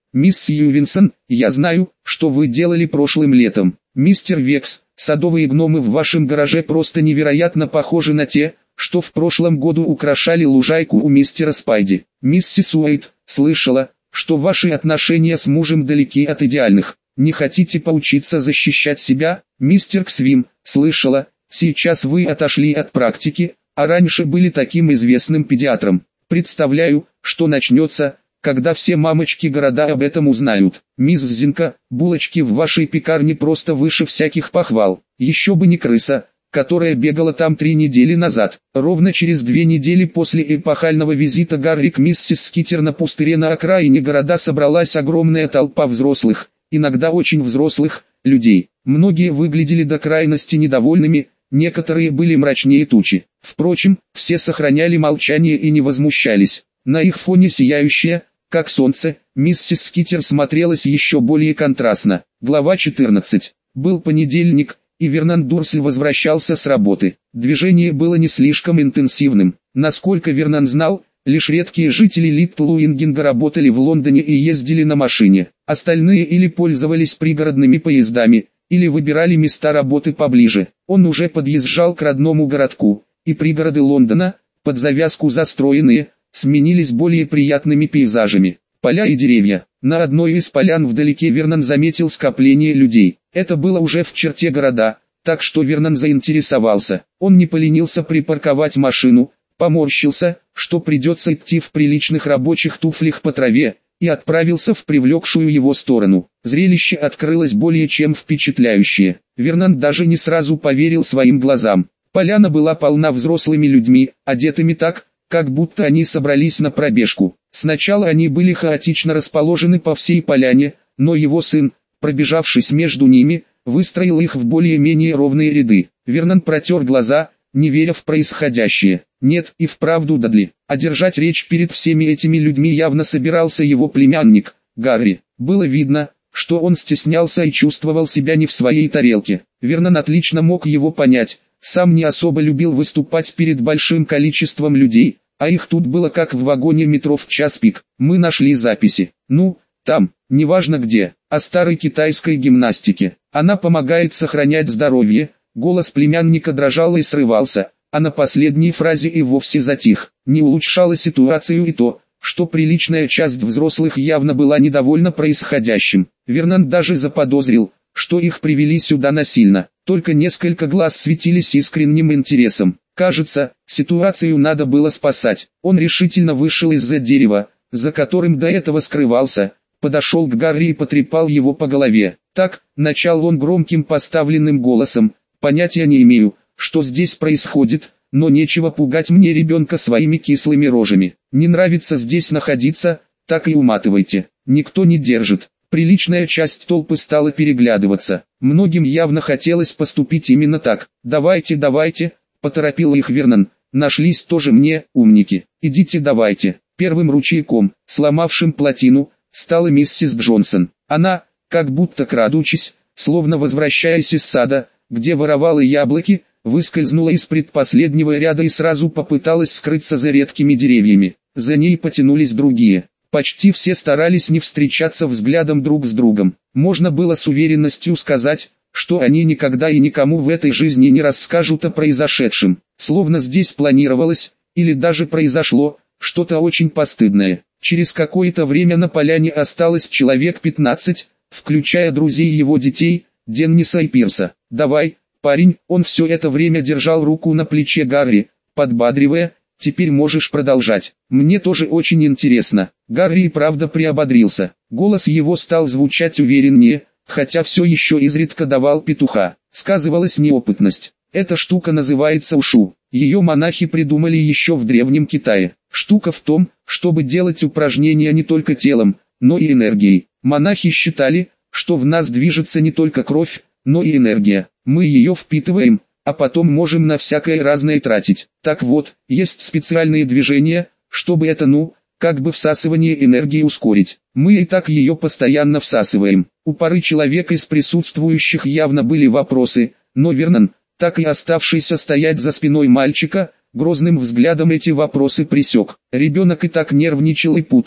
Мисс Сьювинсон, я знаю, что вы делали прошлым летом. Мистер Векс, садовые гномы в вашем гараже просто невероятно похожи на те, что в прошлом году украшали лужайку у мистера Спайди. Миссис Уэйт, слышала, что ваши отношения с мужем далеки от идеальных. Не хотите поучиться защищать себя? Мистер Ксвим, слышала, сейчас вы отошли от практики, а раньше были таким известным педиатром. Представляю, что начнется, когда все мамочки города об этом узнают. Мисс Зинка, булочки в вашей пекарне просто выше всяких похвал. Еще бы не крыса, которая бегала там три недели назад. Ровно через две недели после эпохального визита Гарри к миссис Скитер на пустыре на окраине города собралась огромная толпа взрослых, иногда очень взрослых, людей. Многие выглядели до крайности недовольными, некоторые были мрачнее тучи. Впрочем, все сохраняли молчание и не возмущались. На их фоне сияющая, как солнце, миссис Скитер смотрелась еще более контрастно. Глава четырнадцать. Был понедельник, и Вернон Дурсль возвращался с работы. Движение было не слишком интенсивным. Насколько Вернон знал, лишь редкие жители Литл Уингинга работали в Лондоне и ездили на машине. Остальные или пользовались пригородными поездами, или выбирали места работы поближе. Он уже подъезжал к родному городку, и пригороды Лондона, под завязку застроенные, сменились более приятными пейзажами. Поля и деревья. На одной из полян вдалеке Вернон заметил скопление людей. Это было уже в черте города, так что Вернон заинтересовался. Он не поленился припарковать машину, поморщился, что придется идти в приличных рабочих туфлях по траве, и отправился в привлекшую его сторону. Зрелище открылось более чем впечатляющее. Вернон даже не сразу поверил своим глазам. Поляна была полна взрослыми людьми, одетыми так, как будто они собрались на пробежку. Сначала они были хаотично расположены по всей поляне, но его сын, пробежавшись между ними, выстроил их в более-менее ровные ряды. Вернон протер глаза, не веря в происходящее. Нет, и вправду Дадли. А держать речь перед всеми этими людьми явно собирался его племянник, Гарри. Было видно, что он стеснялся и чувствовал себя не в своей тарелке. Вернон отлично мог его понять. Сам не особо любил выступать перед большим количеством людей, а их тут было как в вагоне метро в час пик. Мы нашли записи. Ну, там, неважно где, о старой китайской гимнастике. Она помогает сохранять здоровье. Голос племянника дрожал и срывался, а на последней фразе и вовсе затих. Не улучшало ситуацию и то, что приличная часть взрослых явно была недовольна происходящим. Вернон даже заподозрил, что их привели сюда насильно. Только несколько глаз светились искренним интересом. Кажется, ситуацию надо было спасать. Он решительно вышел из-за дерева, за которым до этого скрывался, подошел к Гарри и потрепал его по голове. Так, начал он громким поставленным голосом, понятия не имею, что здесь происходит, но нечего пугать мне ребенка своими кислыми рожами. Не нравится здесь находиться, так и уматывайте. Никто не держит. Приличная часть толпы стала переглядываться. Многим явно хотелось поступить именно так. «Давайте, давайте», — поторопил их Вернон. «Нашлись тоже мне, умники. Идите давайте». Первым ручейком, сломавшим плотину, стала миссис Джонсон. Она, как будто крадучись, словно возвращаясь из сада, где воровала яблоки, выскользнула из предпоследнего ряда и сразу попыталась скрыться за редкими деревьями. За ней потянулись другие. Почти все старались не встречаться взглядом друг с другом. Можно было с уверенностью сказать, что они никогда и никому в этой жизни не расскажут о произошедшем. Словно здесь планировалось, или даже произошло, что-то очень постыдное. Через какое-то время на поляне осталось человек пятнадцать, включая друзей его детей, Денниса и Пирса. «Давай, парень», он все это время держал руку на плече Гарри, подбадривая, «теперь можешь продолжать. Мне тоже очень интересно». Гарри и правда приободрился. Голос его стал звучать увереннее, хотя все еще изредка давал петуха. Сказывалась неопытность. Эта штука называется ушу. Ее монахи придумали еще в Древнем Китае. Штука в том, чтобы делать упражнения не только телом, но и энергией. Монахи считали, что в нас движется не только кровь, но и энергия. Мы ее впитываем, а потом можем на всякое разное тратить. Так вот, есть специальные движения, чтобы это ну, как бы всасывание энергии ускорить. Мы и так ее постоянно всасываем. У пары человек из присутствующих явно были вопросы, но Вернон, так и оставшийся стоять за спиной мальчика, грозным взглядом эти вопросы пресек. Ребенок и так нервничал и путался.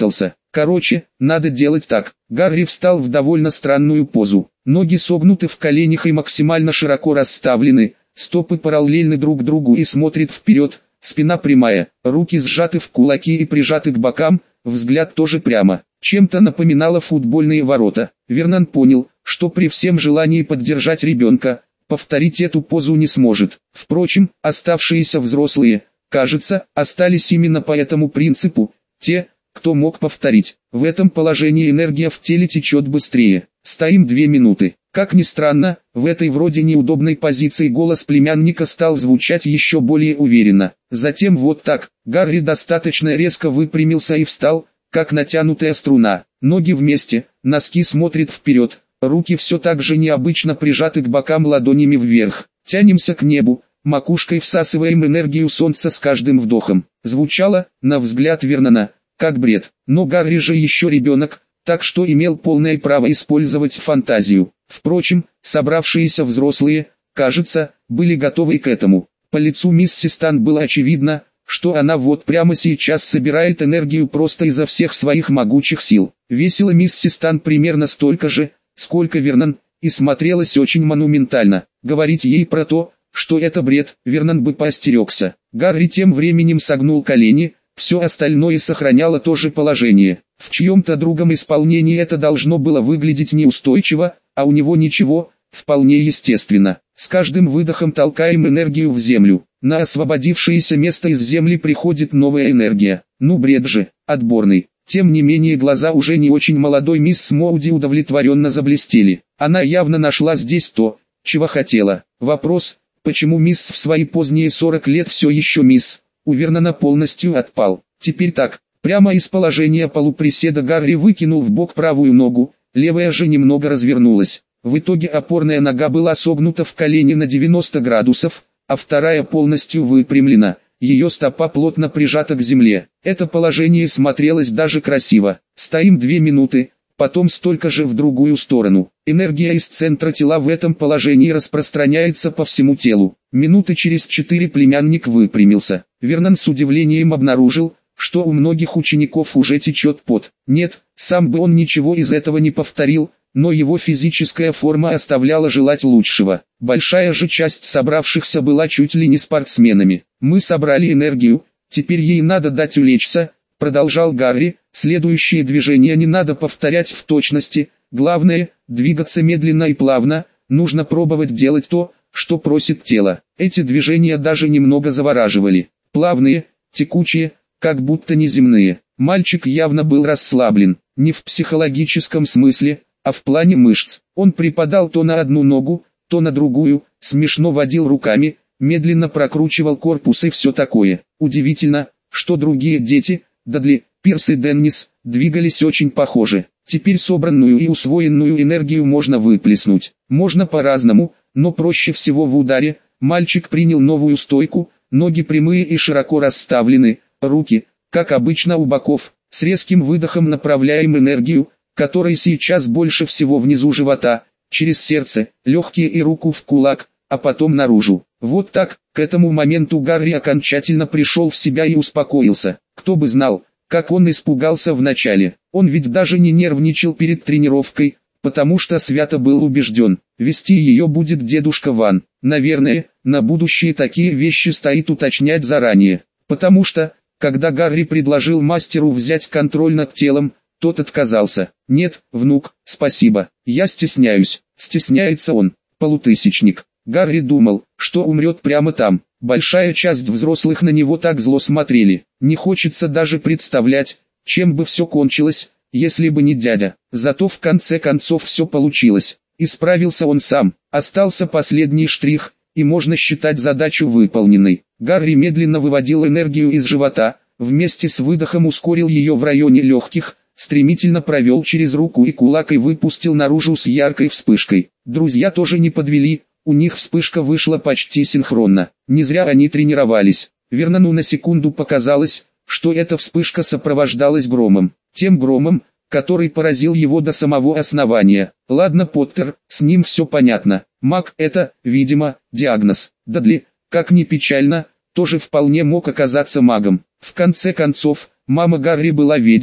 Короче, надо делать так. Гарри встал в довольно странную позу. Ноги согнуты в коленях и максимально широко расставлены, стопы параллельны друг другу и смотрит вперед, спина прямая, руки сжаты в кулаки и прижаты к бокам, взгляд тоже прямо. Чем-то напоминало футбольные ворота. Вернон понял, что при всем желании поддержать ребенка, повторить эту позу не сможет. Впрочем, оставшиеся взрослые, кажется, остались именно по этому принципу, те, кто мог повторить. В этом положении энергия в теле течет быстрее. Стоим две минуты. Как ни странно, в этой вроде неудобной позиции голос племянника стал звучать еще более уверенно. Затем вот так. Гарри достаточно резко выпрямился и встал, как натянутая струна. Ноги вместе, носки смотрят вперед, руки все так же необычно прижаты к бокам ладонями вверх. Тянемся к небу, макушкой всасываем энергию солнца с каждым вдохом. Звучало, на взгляд Вернона, как бред. Но Гарри же еще ребенок, так что имел полное право использовать фантазию. Впрочем, собравшиеся взрослые, кажется, были готовы к этому. По лицу мисс Систан было очевидно, что она вот прямо сейчас собирает энергию просто изо всех своих могучих сил. Весила мисс Систан примерно столько же, сколько Вернон, и смотрелась очень монументально. Говорить ей про то, что это бред, Вернон бы поостерегся. Гарри тем временем согнул колени, все остальное сохраняло то же положение. В чьем-то другом исполнении это должно было выглядеть неустойчиво, а у него ничего, вполне естественно. С каждым выдохом толкаем энергию в землю. На освободившееся место из земли приходит новая энергия. Ну бред же, отборный. Тем не менее глаза уже не очень молодой мисс Моуди удовлетворенно заблестели. Она явно нашла здесь то, чего хотела. Вопрос, почему мисс в свои поздние сорок лет все еще мисс, у Вернона полностью отпал. Теперь так, прямо из положения полуприседа Гарри выкинул в бок правую ногу, левая же немного развернулась. В итоге опорная нога была согнута в колени на девяносто градусов, а вторая полностью выпрямлена, ее стопа плотно прижата к земле. Это положение смотрелось даже красиво. Стоим две минуты, потом столько же в другую сторону. Энергия из центра тела в этом положении распространяется по всему телу. Минуты через четыре племянник выпрямился. Вернон с удивлением обнаружил, что у многих учеников уже течет пот. Нет, сам бы он ничего из этого не повторил, но его физическая форма оставляла желать лучшего. Большая же часть собравшихся была чуть ли не спортсменами. «Мы собрали энергию, теперь ей надо дать улечься», — продолжал Гарри. «Следующие движения не надо повторять в точности, главное, двигаться медленно и плавно, нужно пробовать делать то, что просит тело». Эти движения даже немного завораживали. Плавные, текучие, как будто неземные. Мальчик явно был расслаблен, не в психологическом смысле, а в плане мышц. Он припадал то на одну ногу, то на другую, смешно водил руками, медленно прокручивал корпус и все такое. Удивительно, что другие дети, Дадли, Пирс и Деннис, двигались очень похоже. Теперь собранную и усвоенную энергию можно выплеснуть. Можно по-разному, но проще всего в ударе. Мальчик принял новую стойку, ноги прямые и широко расставлены, руки, как обычно у боков, с резким выдохом направляем энергию, которой сейчас больше всего внизу живота, через сердце, легкие и руку в кулак, а потом наружу. Вот так, к этому моменту Гарри окончательно пришел в себя и успокоился. Кто бы знал, как он испугался вначале. Он ведь даже не нервничал перед тренировкой, потому что свято был убежден, вести ее будет дедушка Ван. Наверное, на будущее такие вещи стоит уточнять заранее, потому что, когда Гарри предложил мастеру взять контроль над телом, тот отказался. «Нет, внук, спасибо, я стесняюсь». Стесняется он, полутысячник. Гарри думал, что умрет прямо там. Большая часть взрослых на него так зло смотрели. Не хочется даже представлять, чем бы все кончилось, если бы не дядя. Зато в конце концов все получилось. Исправился он сам. Остался последний штрих, и можно считать задачу выполненной. Гарри медленно выводил энергию из живота, вместе с выдохом ускорил ее в районе легких, стремительно провел через руку и кулак и выпустил наружу с яркой вспышкой. Друзья тоже не подвели, у них вспышка вышла почти синхронно. Не зря они тренировались. Вернону на секунду показалось, что эта вспышка сопровождалась громом. Тем громом, который поразил его до самого основания. Ладно, Поттер, с ним все понятно. Маг — это, видимо, диагноз. Дадли, как ни печально, тоже вполне мог оказаться магом. В конце концов, мама Гарри была ведьмой,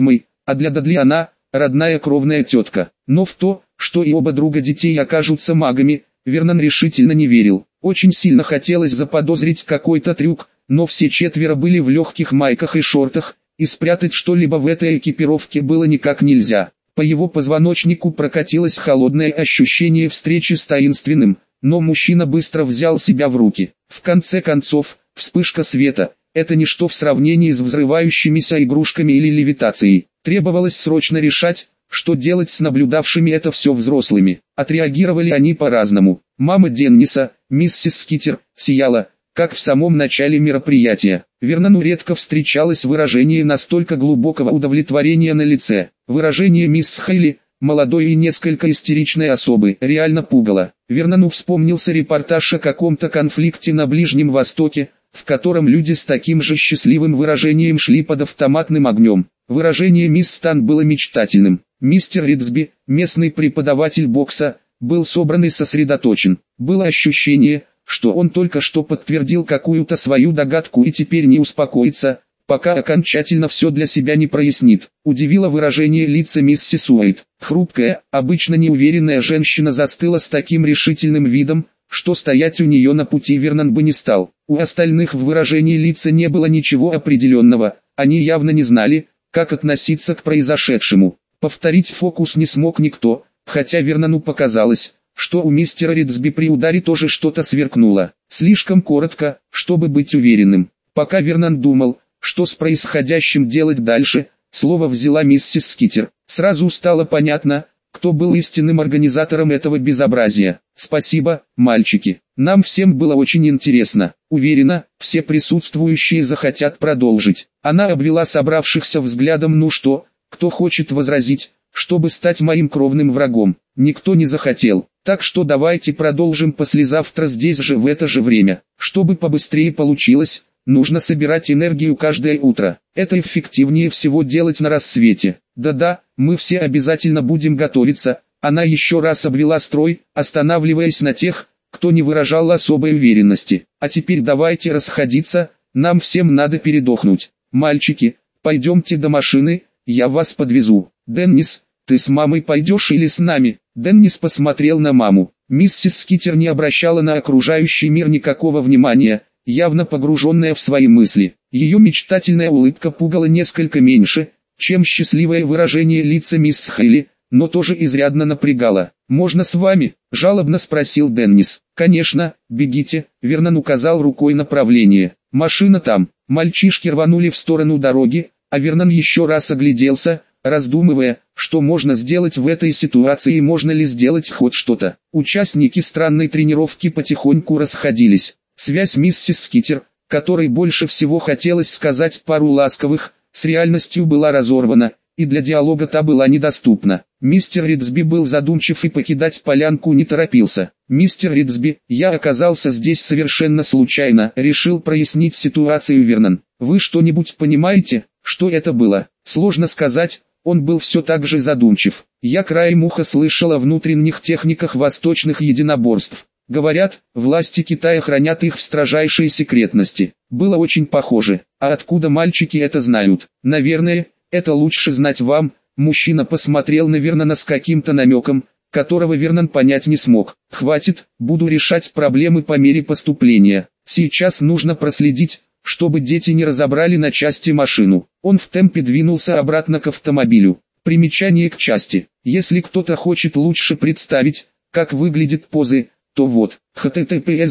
а для Дадли она – родная кровная тетка. Но в то, что и оба друга детей окажутся магами, Вернон решительно не верил. Очень сильно хотелось заподозрить какой-то трюк, но все четверо были в легких майках и шортах, и спрятать что-либо в этой экипировке было никак нельзя. По его позвоночнику прокатилось холодное ощущение встречи с таинственным, но мужчина быстро взял себя в руки. В конце концов, вспышка света – это ничто в сравнении с взрывающимися игрушками или левитацией. Требовалось срочно решать, что делать с наблюдавшими это все взрослыми. Отреагировали они по-разному. Мама Денниса, миссис Скитер, сияла, как в самом начале мероприятия. Вернону редко встречалось выражение настолько глубокого удовлетворения на лице. Выражение мисс Хейли, молодой и несколько истеричной особы, реально пугало. Вернону вспомнился репортаж о каком-то конфликте на Ближнем Востоке, в котором люди с таким же счастливым выражением шли под автоматным огнем. Выражение мисс Стан было мечтательным. Мистер Ридсби, местный преподаватель бокса, был собран и сосредоточен. Было ощущение, что он только что подтвердил какую-то свою догадку и теперь не успокоится, пока окончательно все для себя не прояснит. Удивило выражение лица миссис Уайт. Хрупкая, обычно неуверенная женщина застыла с таким решительным видом, что стоять у нее на пути Вернон бы не стал. У остальных в выражении лица не было ничего определенного, они явно не знали, как относиться к произошедшему. Повторить фокус не смог никто, хотя Вернону показалось, что у мистера Ридсби при ударе тоже что-то сверкнуло. Слишком коротко, чтобы быть уверенным. Пока Вернон думал, что с происходящим делать дальше, слово взяла миссис Скитер. Сразу стало понятно, кто был истинным организатором этого безобразия. «Спасибо, мальчики. Нам всем было очень интересно. Уверена, все присутствующие захотят продолжить». Она обвела собравшихся взглядом. «Ну что, кто хочет возразить, чтобы стать моим кровным врагом?» Никто не захотел. «Так что давайте продолжим послезавтра здесь же в это же время. Чтобы побыстрее получилось, нужно собирать энергию каждое утро. Это эффективнее всего делать на рассвете. Да-да, мы все обязательно будем готовиться». Она еще раз обвела строй, останавливаясь на тех, кто не выражал особой уверенности. «А теперь давайте расходиться, нам всем надо передохнуть. Мальчики, пойдемте до машины, я вас подвезу. Деннис, ты с мамой пойдешь или с нами?» Деннис посмотрел на маму. Миссис Скитер не обращала на окружающий мир никакого внимания, явно погруженная в свои мысли. Ее мечтательная улыбка пугала несколько меньше, чем счастливое выражение лица мисс Хейли, но тоже изрядно напрягала. «Можно с вами?» – жалобно спросил Деннис. «Конечно, бегите», – Вернон указал рукой направление. «Машина там». Мальчишки рванули в сторону дороги, а Вернон еще раз огляделся, раздумывая, что можно сделать в этой ситуации и можно ли сделать хоть что-то. Участники странной тренировки потихоньку расходились. Связь миссис Скитер, которой больше всего хотелось сказать пару ласковых, с реальностью была разорвана, и для диалога та была недоступна. Мистер Ридсби был задумчив и покидать полянку не торопился. «Мистер Ридсби, я оказался здесь совершенно случайно», — решил прояснить ситуацию Вернон. «Вы что-нибудь понимаете, что это было?» «Сложно сказать». Он был все так же задумчив. «Я краем уха слышал о внутренних техниках восточных единоборств. Говорят, власти Китая хранят их в строжайшей секретности. Было очень похоже. А откуда мальчики это знают? Наверное, это лучше знать вам». Мужчина посмотрел на Вернона с каким-то намеком, которого Вернон понять не смог. «Хватит, буду решать проблемы по мере поступления. Сейчас нужно проследить, чтобы дети не разобрали на части машину». Он в темпе двинулся обратно к автомобилю. Примечание к части. Если кто-то хочет лучше представить, как выглядят позы, то вот. https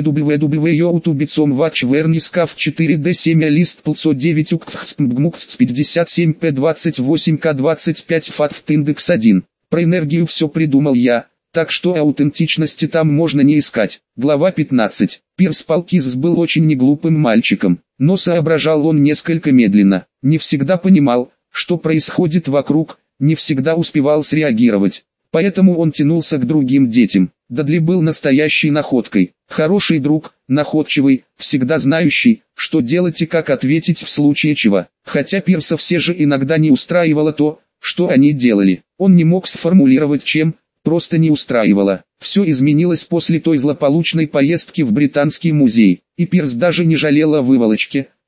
www.youtube.com watch verniskaf четыре дэ семь лист пятьсот девять укхспмгмукс пятьдесят семь пэ двадцать восемь ка двадцать пять фатфт индекс один. Про энергию все придумал я, так что аутентичности там можно не искать. Глава пятнадцать. Пирс Палкизс был очень неглупым мальчиком, но соображал он несколько медленно. Не всегда понимал, что происходит вокруг, не всегда успевал среагировать. Поэтому он тянулся к другим детям. Дадли был настоящей находкой. Хороший друг, находчивый, всегда знающий, что делать и как ответить в случае чего. Хотя Пирса все же иногда не устраивало то, что они делали. Он не мог сформулировать чем, просто не устраивало. Все изменилось после той злополучной поездки в Британский музей. И Пирс даже не жалел о выволочке,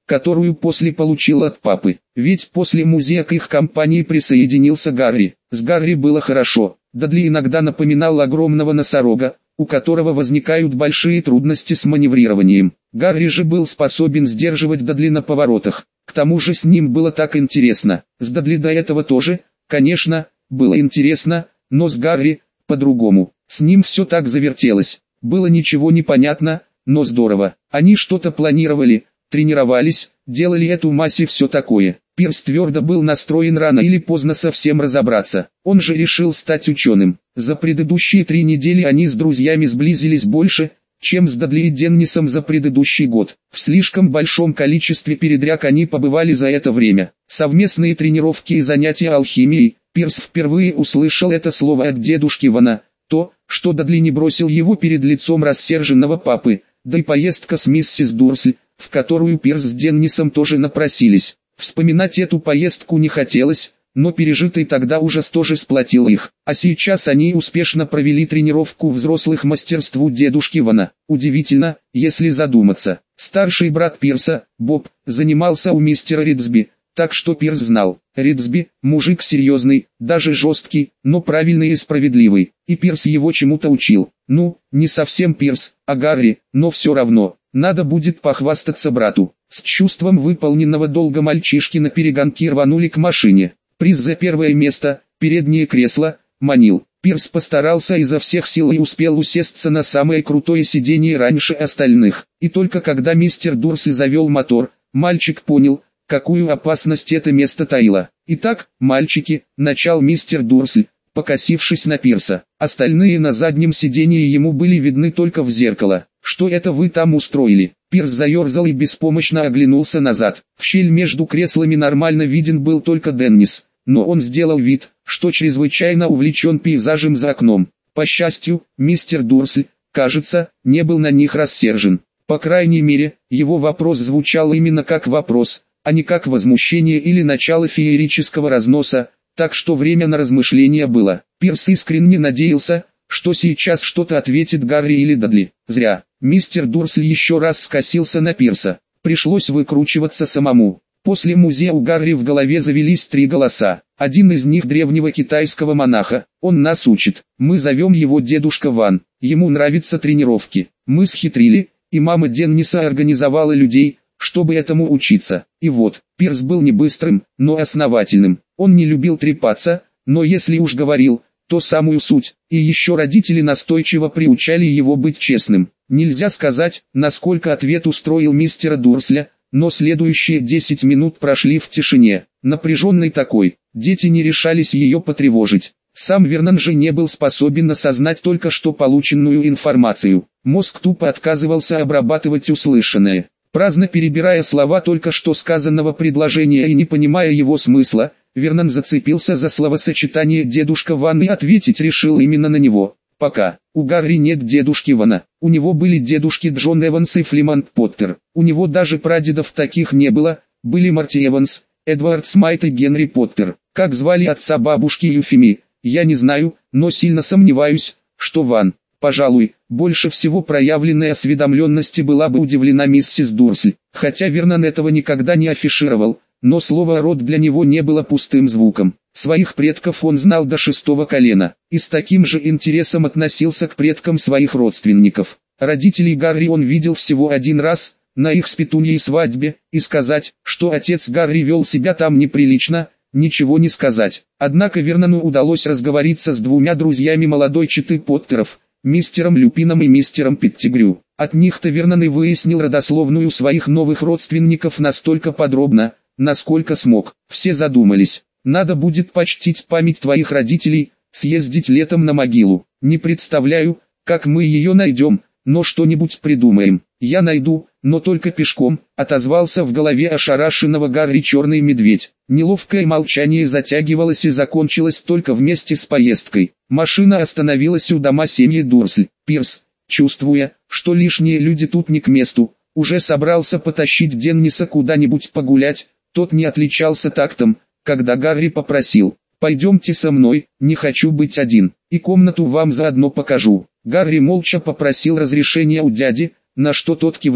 которую после получил от папы. Ведь после музея к их компании присоединился Гарри. С Гарри было хорошо. Дадли иногда напоминал огромного носорога, у которого возникают большие трудности с маневрированием. Гарри же был способен сдерживать Дадли на поворотах. К тому же с ним было так интересно. С Дадли до этого тоже, конечно, было интересно, но с Гарри по-другому. С ним все так завертелось. Было ничего не понятно, но здорово. Они что-то планировали, тренировались, делали эту массе все такое. Пирс твердо был настроен рано или поздно совсем разобраться. Он же решил стать ученым. За предыдущие три недели они с друзьями сблизились больше, чем с Дадли и Деннисом за предыдущий год. В слишком большом количестве передряг они побывали за это время. Совместные тренировки и занятия алхимией. Пирс впервые услышал это слово от дедушки Вана. То, что Дадли не бросил его перед лицом рассерженного папы, да и поездка с миссис Дурсль, в которую Пирс с Деннисом тоже напросились. Вспоминать эту поездку не хотелось, но пережитый тогда ужас тоже сплотил их. А сейчас они успешно провели тренировку взрослых мастерству дедушки Вана. Удивительно, если задуматься. Старший брат Пирса, Боб, занимался у мистера Ридсби, так что Пирс знал. Ридсби – мужик серьезный, даже жесткий, но правильный и справедливый. И Пирс его чему-то учил. Ну, не совсем Пирс, а Гарри, но все равно. Надо будет похвастаться брату. С чувством выполненного долга мальчишки на перегонки рванули к машине. Приз за первое место, переднее кресло, манил. Пирс постарался изо всех сил и успел усесться на самое крутое сиденье раньше остальных. И только когда мистер Дурсль завел мотор, мальчик понял, какую опасность это место таило. «Итак, мальчики», — начал мистер Дурсль, покосившись на Пирса. Остальные на заднем сиденье ему были видны только в зеркало. «Что это вы там устроили?» Пирс заерзал и беспомощно оглянулся назад. В щель между креслами нормально виден был только Деннис, но он сделал вид, что чрезвычайно увлечен пейзажем за окном. По счастью, мистер Дурсль, кажется, не был на них рассержен. По крайней мере, его вопрос звучал именно как вопрос, а не как возмущение или начало феерического разноса, так что время на размышления было. Пирс искренне надеялся, что сейчас что-то ответит Гарри или Дадли. Зря. Мистер Дурсль еще раз скосился на Пирса. Пришлось выкручиваться самому. После музея у Гарри в голове завелись три голоса. Один из них древнего китайского монаха. Он нас учит. Мы зовем его дедушка Ван. Ему нравятся тренировки. Мы схитрили, и мама Денниса организовала людей, чтобы этому учиться. И вот, Пирс был не быстрым, но основательным. Он не любил трепаться, но если уж говорил, то самую суть. И еще родители настойчиво приучали его быть честным. Нельзя сказать, насколько ответ устроил мистера Дурсля, но следующие десять минут прошли в тишине. Напряженной такой, дети не решались ее потревожить. Сам Вернон же не был способен осознать только что полученную информацию. Мозг тупо отказывался обрабатывать услышанное. Праздно перебирая слова только что сказанного предложения и не понимая его смысла, Вернон зацепился за словосочетание «дедушка Ван» и ответить решил именно на него. Пока. У Гарри нет дедушки Вана. У него были дедушки Джон Эванс и Флемант Поттер. У него даже прадедов таких не было, были Марти Эванс, Эдвард Смайт и Генри Поттер. Как звали отца бабушки Юфеми, я не знаю, но сильно сомневаюсь, что Ван. Пожалуй, больше всего проявленной осведомленности была бы удивлена миссис Дурсль. Хотя Вернон этого никогда не афишировал, но слово «род» для него не было пустым звуком. Своих предков он знал до шестого колена, и с таким же интересом относился к предкам своих родственников. Родителей Гарри он видел всего один раз, на их с Петуньей свадьбе, и сказать, что отец Гарри вел себя там неприлично, ничего не сказать. Однако Вернону удалось разговориться с двумя друзьями молодой четы Поттеров, мистером Люпином и мистером Петтигрю. От них-то Вернон и выяснил родословную своих новых родственников настолько подробно, насколько смог. Все задумались. Надо будет почтить память твоих родителей, съездить летом на могилу. Не представляю, как мы ее найдем, но что-нибудь придумаем. Я найду, но только пешком, отозвался в голове ошарашенного Гарри черный медведь. Неловкое молчание затягивалось и закончилось только вместе с поездкой. Машина остановилась у дома семьи Дурсль. Пирс, чувствуя, что лишние люди тут не к месту, уже собрался потащить Денниса куда-нибудь погулять. Тот не отличался тактом, когда Гарри попросил: «Пойдемте со мной, не хочу быть один, и комнату вам заодно покажу». Гарри молча попросил разрешения у дяди, на что тот кивнул.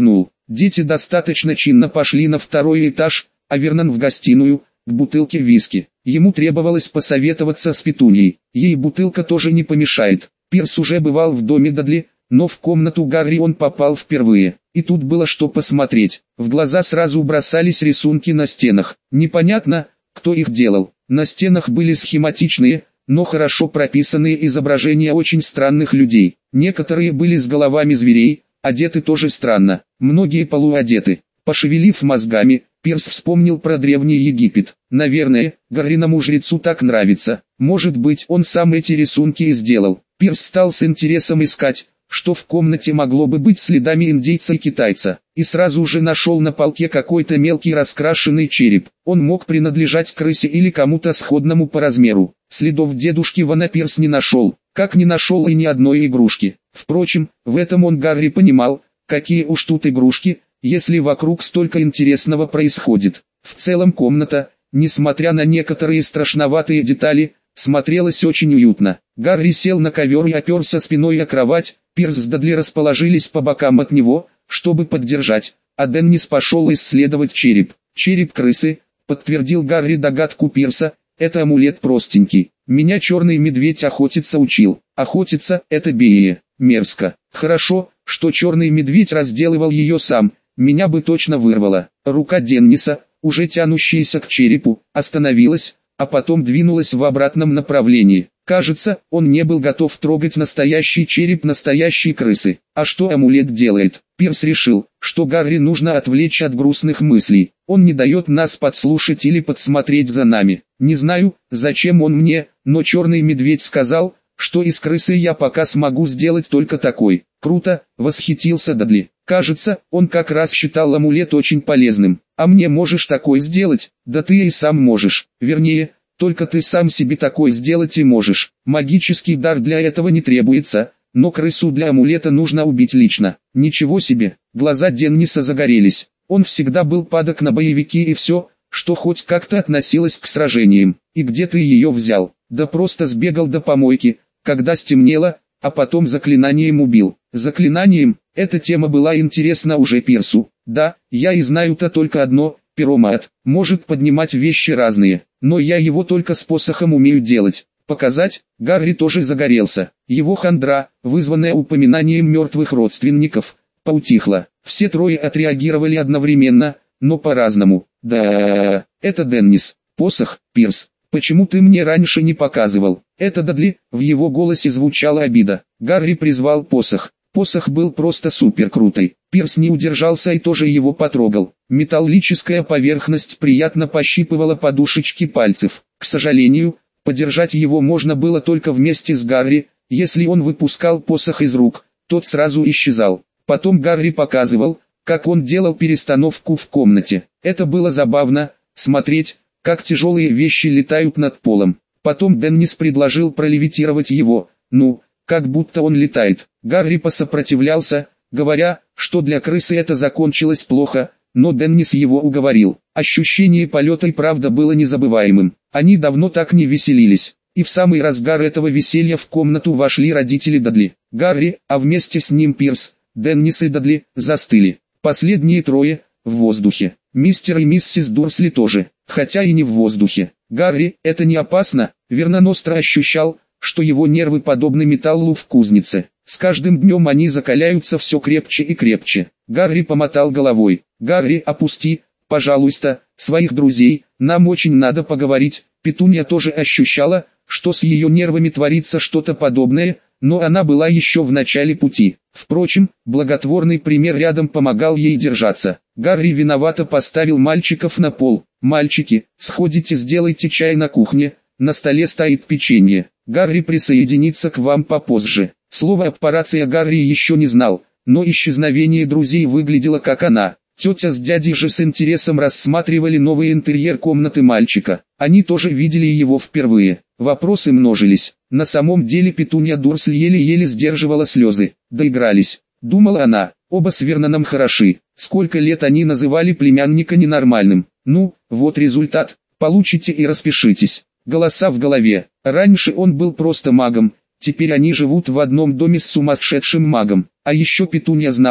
Дети достаточно чинно пошли на второй этаж, а Вернон в гостиную, к бутылке виски. Ему требовалось посоветоваться с Петуньей, ей бутылка тоже не помешает. Пирс уже бывал в доме Дадли, но в комнату Гарри он попал впервые, и тут было что посмотреть. В глаза сразу бросались рисунки на стенах. Непонятно, кто их делал. На стенах были схематичные, но хорошо прописанные изображения очень странных людей. Некоторые были с головами зверей, одеты тоже странно, многие полуодеты. Пошевелив мозгами, Пирс вспомнил про Древний Египет. Наверное, Гарриному жрецу так нравится. Может быть, он сам эти рисунки и сделал. Пирс стал с интересом искать, что в комнате могло бы быть следами индейца и китайца, и сразу же нашел на полке какой-то мелкий раскрашенный череп. Он мог принадлежать крысе или кому-то сходному по размеру. Следов дедушки Вана Пирс не нашел, как не нашел и ни одной игрушки. Впрочем, в этом он Гарри понимал, какие уж тут игрушки, если вокруг столько интересного происходит. В целом комната, несмотря на некоторые страшноватые детали, смотрелась очень уютно. Гарри сел на ковер и оперся спиной о кровать. Пирс с Дадли расположились по бокам от него, чтобы поддержать, а Деннис пошел исследовать череп. Череп крысы, подтвердил Гарри догадку Пирса, это амулет простенький. Меня черный медведь охотиться учил. Охотиться – это бее, мерзко. Хорошо, что черный медведь разделывал ее сам, меня бы точно вырвало. Рука Денниса, уже тянущаяся к черепу, остановилась, а потом двинулась в обратном направлении. Кажется, он не был готов трогать настоящий череп настоящей крысы. А что амулет делает? Пирс решил, что Гарри нужно отвлечь от грустных мыслей. Он не дает нас подслушать или подсмотреть за нами. Не знаю, зачем он мне, но черный медведь сказал, что из крысы я пока смогу сделать только такой. Круто, восхитился Дадли. Кажется, он как раз считал амулет очень полезным. А мне можешь такой сделать? Да ты и сам можешь. Вернее, только ты сам себе такой сделать и можешь. Магический дар для этого не требуется, но крысу для амулета нужно убить лично. Ничего себе. Глаза Денниса загорелись. Он всегда был падок на боевики и все, что хоть как-то относилось к сражениям. И где ты ее взял? Да просто сбегал до помойки, когда стемнело, а потом заклинанием убил. Заклинанием? Эта тема была интересна уже Пирсу. Да, я и знаю-то только одно, пиромат, может поднимать вещи разные, но я его только с посохом умею делать. Показать? Гарри тоже загорелся. Его хандра, вызванная упоминанием мертвых родственников, поутихла. Все трое отреагировали одновременно, но по-разному. Да, это Деннис. Посох, Пирс. Почему ты мне раньше не показывал? Это Дадли, в его голосе звучала обида. Гарри призвал посох. Посох был просто супер крутой. Пирс не удержался и тоже его потрогал. Металлическая поверхность приятно пощипывала подушечки пальцев. К сожалению, подержать его можно было только вместе с Гарри. Если он выпускал посох из рук, тот сразу исчезал. Потом Гарри показывал, как он делал перестановку в комнате. Это было забавно, смотреть, как тяжелые вещи летают над полом. Потом Деннис предложил пролевитировать его, ну, как будто он летает. Гарри посопротивлялся, говоря, что для крысы это закончилось плохо, но Деннис его уговорил. Ощущение полета и правда было незабываемым. Они давно так не веселились. И в самый разгар этого веселья в комнату вошли родители Дадли. Гарри, а вместе с ним Пирс, Деннис и Дадли, застыли. Последние трое, в воздухе. Мистер и миссис Дурсли тоже, хотя и не в воздухе. Гарри, это не опасно? Вернон остро ощущал, что его нервы подобны металлу в кузнице. С каждым днем они закаляются все крепче и крепче. Гарри помотал головой. Гарри, опусти, пожалуйста, своих друзей, нам очень надо поговорить. Петунья тоже ощущала, что с ее нервами творится что-то подобное, но она была еще в начале пути. Впрочем, благотворный пример рядом помогал ей держаться. Гарри виновато поставил мальчиков на пол. «Мальчики, сходите, сделайте чай на кухне, на столе стоит печенье. Гарри присоединится к вам попозже». Слово «аппарация» Гарри еще не знал, но исчезновение друзей выглядело как она. Тетя с дядей же с интересом рассматривали новый интерьер комнаты мальчика. Они тоже видели его впервые. Вопросы множились. На самом деле Петунья Дурсль еле-еле сдерживала слезы. Доигрались, думала она. Оба с Верноном хороши. Сколько лет они называли племянника ненормальным. Ну, вот результат. Получите и распишитесь. Голоса в голове. Раньше он был просто магом. Теперь они живут в одном доме с сумасшедшим магом. А еще Петунья знала,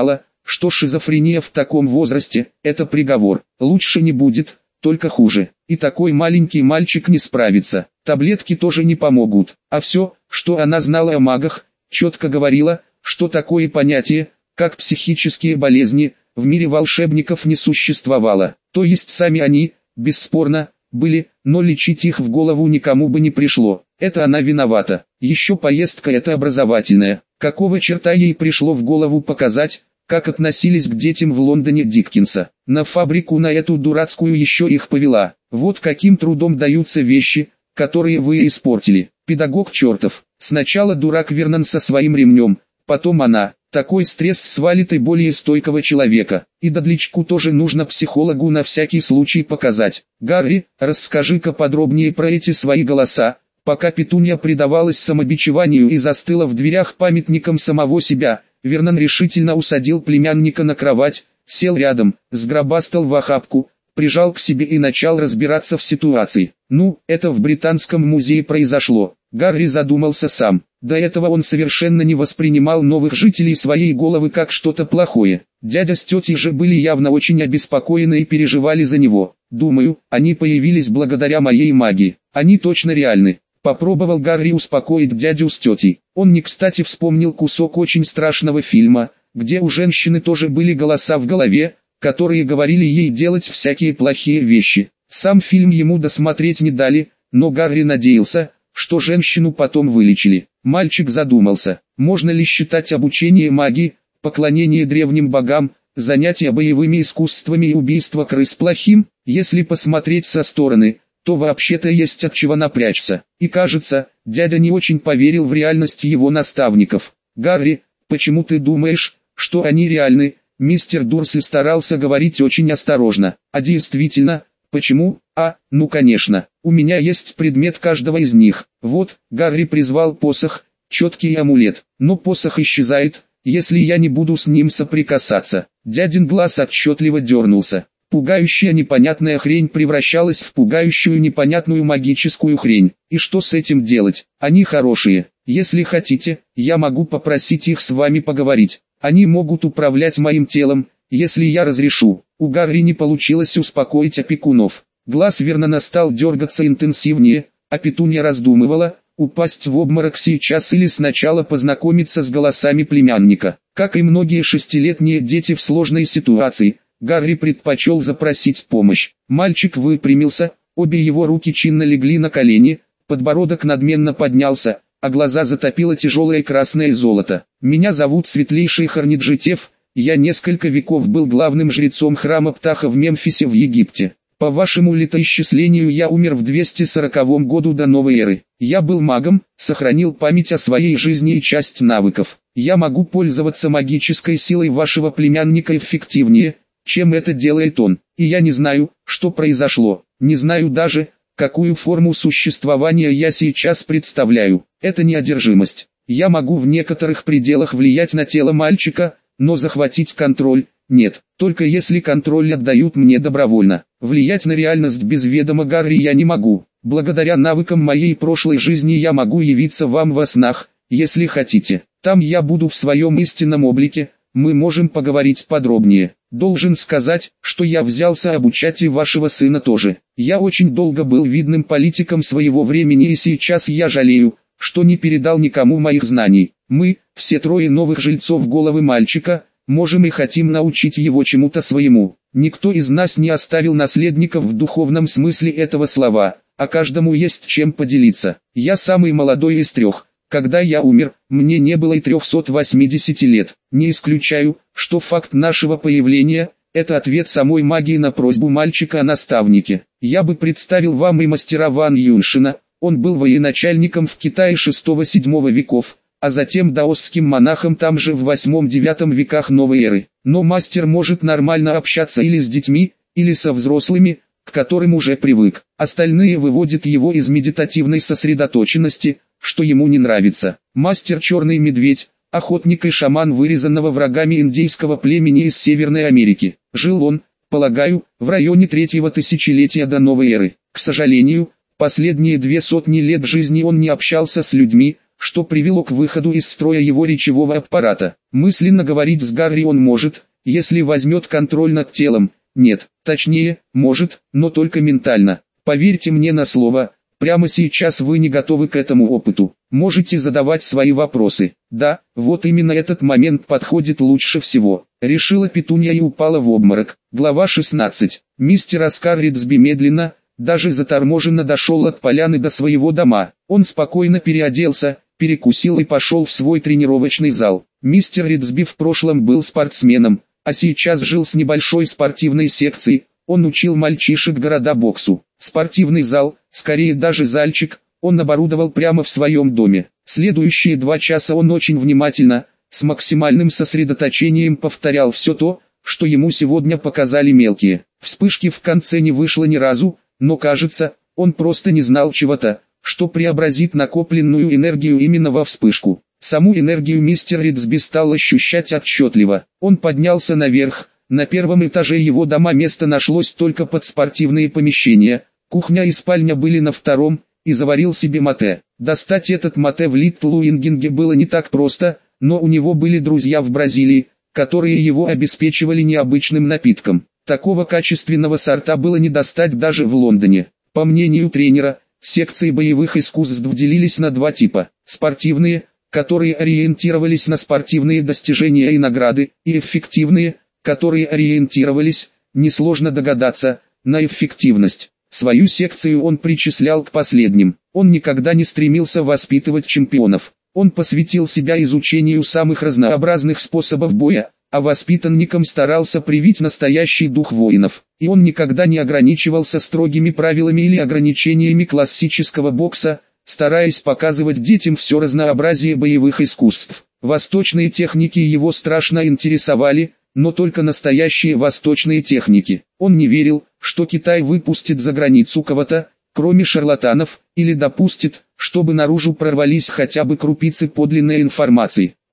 что шизофрения в таком возрасте – это приговор. Лучше не будет, только хуже. И такой маленький мальчик не справится. Таблетки тоже не помогут. А все, что она знала о магах, четко говорила, что такое понятие, как психические болезни, в мире волшебников не существовало. То есть сами они, бесспорно, были, но лечить их в голову никому бы не пришло. Это она виновата. Еще поездка эта образовательная. Какого черта ей пришло в голову показать, как относились к детям в Лондоне Диккенса. На фабрику на эту дурацкую еще их повела. Вот каким трудом даются вещи, которые вы испортили. Педагог чертов. Сначала дурак Вернон со своим ремнем, потом она. Такой стресс свалит и более стойкого человека. И Дадличку тоже нужно психологу на всякий случай показать. Гарри, расскажи-ка подробнее про эти свои голоса. Пока Петунья предавалась самобичеванию и застыла в дверях памятником самого себя, Вернон решительно усадил племянника на кровать, сел рядом, сгробастал в охапку, прижал к себе и начал разбираться в ситуации. Ну, это в Британском музее произошло. Гарри задумался сам. До этого он совершенно не воспринимал новых жителей своей головы как что-то плохое. Дядя с тетей же были явно очень обеспокоены и переживали за него. Думаю, они появились благодаря моей магии. Они точно реальны. Попробовал Гарри успокоить дядю с тетей. Он не кстати вспомнил кусок очень страшного фильма, где у женщины тоже были голоса в голове, которые говорили ей делать всякие плохие вещи. Сам фильм ему досмотреть не дали, но Гарри надеялся, что женщину потом вылечили. Мальчик задумался, можно ли считать обучение магии, поклонение древним богам, занятия боевыми искусствами и убийство крыс плохим. Если посмотреть со стороны, то вообще-то есть от чего напрячься. И кажется, дядя не очень поверил в реальность его наставников. «Гарри, почему ты думаешь, что они реальны?» Мистер Дурсли старался говорить очень осторожно. «А действительно, почему? А, ну конечно, у меня есть предмет каждого из них. Вот», Гарри призвал посох, четкий амулет. «Но посох исчезает, если я не буду с ним соприкасаться». Дядин глаз отчетливо дернулся. Пугающая непонятная хрень превращалась в пугающую непонятную магическую хрень. И что с этим делать? Они хорошие. Если хотите, я могу попросить их с вами поговорить. Они могут управлять моим телом, если я разрешу. У Гарри не получилось успокоить опекунов. Глаз Вернона стал дергаться интенсивнее, а Петунья раздумывала, упасть в обморок сейчас или сначала познакомиться с голосами племянника. Как и многие шестилетние дети в сложной ситуации, Гарри предпочел запросить помощь. Мальчик выпрямился, обе его руки чинно легли на колени, подбородок надменно поднялся, а глаза затопило тяжелое красное золото. «Меня зовут Светлейший Харниджитев, я несколько веков был главным жрецом храма Птаха в Мемфисе в Египте. По вашему летоисчислению я умер в двести сороковом году до новой эры. Я был магом, сохранил память о своей жизни и часть навыков. Я могу пользоваться магической силой вашего племянника эффективнее, чем это делает он. И я не знаю, что произошло, не знаю даже, какую форму существования я сейчас представляю. Это не одержимость. Я могу в некоторых пределах влиять на тело мальчика, но захватить контроль – нет. Только если контроль отдают мне добровольно. Влиять на реальность без ведома Гарри я не могу. Благодаря навыкам моей прошлой жизни я могу явиться вам во снах, если хотите. Там я буду в своем истинном облике, мы можем поговорить подробнее. Должен сказать, что я взялся обучать и вашего сына тоже. Я очень долго был видным политиком своего времени и сейчас я жалею, что не передал никому моих знаний. Мы, все трое новых жильцов головы мальчика, можем и хотим научить его чему-то своему. Никто из нас не оставил наследников в духовном смысле этого слова, а каждому есть чем поделиться. Я самый молодой из трех. Когда я умер, мне не было и трехсот восьмидесяти лет. Не исключаю, что факт нашего появления – это ответ самой магии на просьбу мальчика о наставнике. Я бы представил вам и мастера Ван Юншина, он был военачальником в Китае шестого-седьмого веков, а затем даосским монахом там же в восьмом-девятом веках новой эры. Но мастер может нормально общаться или с детьми, или со взрослыми, к которым уже привык. Остальные выводят его из медитативной сосредоточенности, что ему не нравится. Мастер Черный Медведь, охотник и шаман вырезанного врагами индейского племени из Северной Америки. Жил он, полагаю, в районе третьего тысячелетия до новой эры. К сожалению, последние две сотни лет жизни он не общался с людьми, что привело к выходу из строя его речевого аппарата. Мысленно говорить с Гарри он может, если возьмет контроль над телом. Нет, точнее, может, но только ментально. Поверьте мне на слово, прямо сейчас вы не готовы к этому опыту. Можете задавать свои вопросы. Да, вот именно этот момент подходит лучше всего. Решила Петунья и упала в обморок. Глава шестнадцать. Мистер Оскар Ридсби медленно, даже заторможенно дошел от поляны до своего дома. Он спокойно переоделся, перекусил и пошел в свой тренировочный зал. Мистер Ридсби в прошлом был спортсменом, а сейчас жил с небольшой спортивной секцией. Он учил мальчишек города боксу. Спортивный зал, скорее даже зальчик, он оборудовал прямо в своем доме. Следующие два часа он очень внимательно, с максимальным сосредоточением повторял все то, что ему сегодня показали мелкие. Вспышки в конце не вышло ни разу, но кажется, он просто не знал чего-то, что преобразит накопленную энергию именно во вспышку. Саму энергию мистер Ридсби стал ощущать отчетливо. Он поднялся наверх. На первом этаже его дома место нашлось только под спортивные помещения. Кухня и спальня были на втором, и заварил себе мате. Достать этот мате в Литл Уингинге было не так просто, но у него были друзья в Бразилии, которые его обеспечивали необычным напитком. Такого качественного сорта было не достать даже в Лондоне. По мнению тренера, секции боевых искусств делились на два типа: спортивные, которые ориентировались на спортивные достижения и награды, и эффективные, которые ориентировались, несложно догадаться, на эффективность. Свою секцию он причислял к последним. Он никогда не стремился воспитывать чемпионов. Он посвятил себя изучению самых разнообразных способов боя, а воспитанникам старался привить настоящий дух воинов. И он никогда не ограничивался строгими правилами или ограничениями классического бокса, стараясь показывать детям все разнообразие боевых искусств. Восточные техники его страшно интересовали, но только настоящие восточные техники. Он не верил, что Китай выпустит за границу кого-то, кроме шарлатанов, или допустит, чтобы наружу прорвались хотя бы крупицы подлинной информации.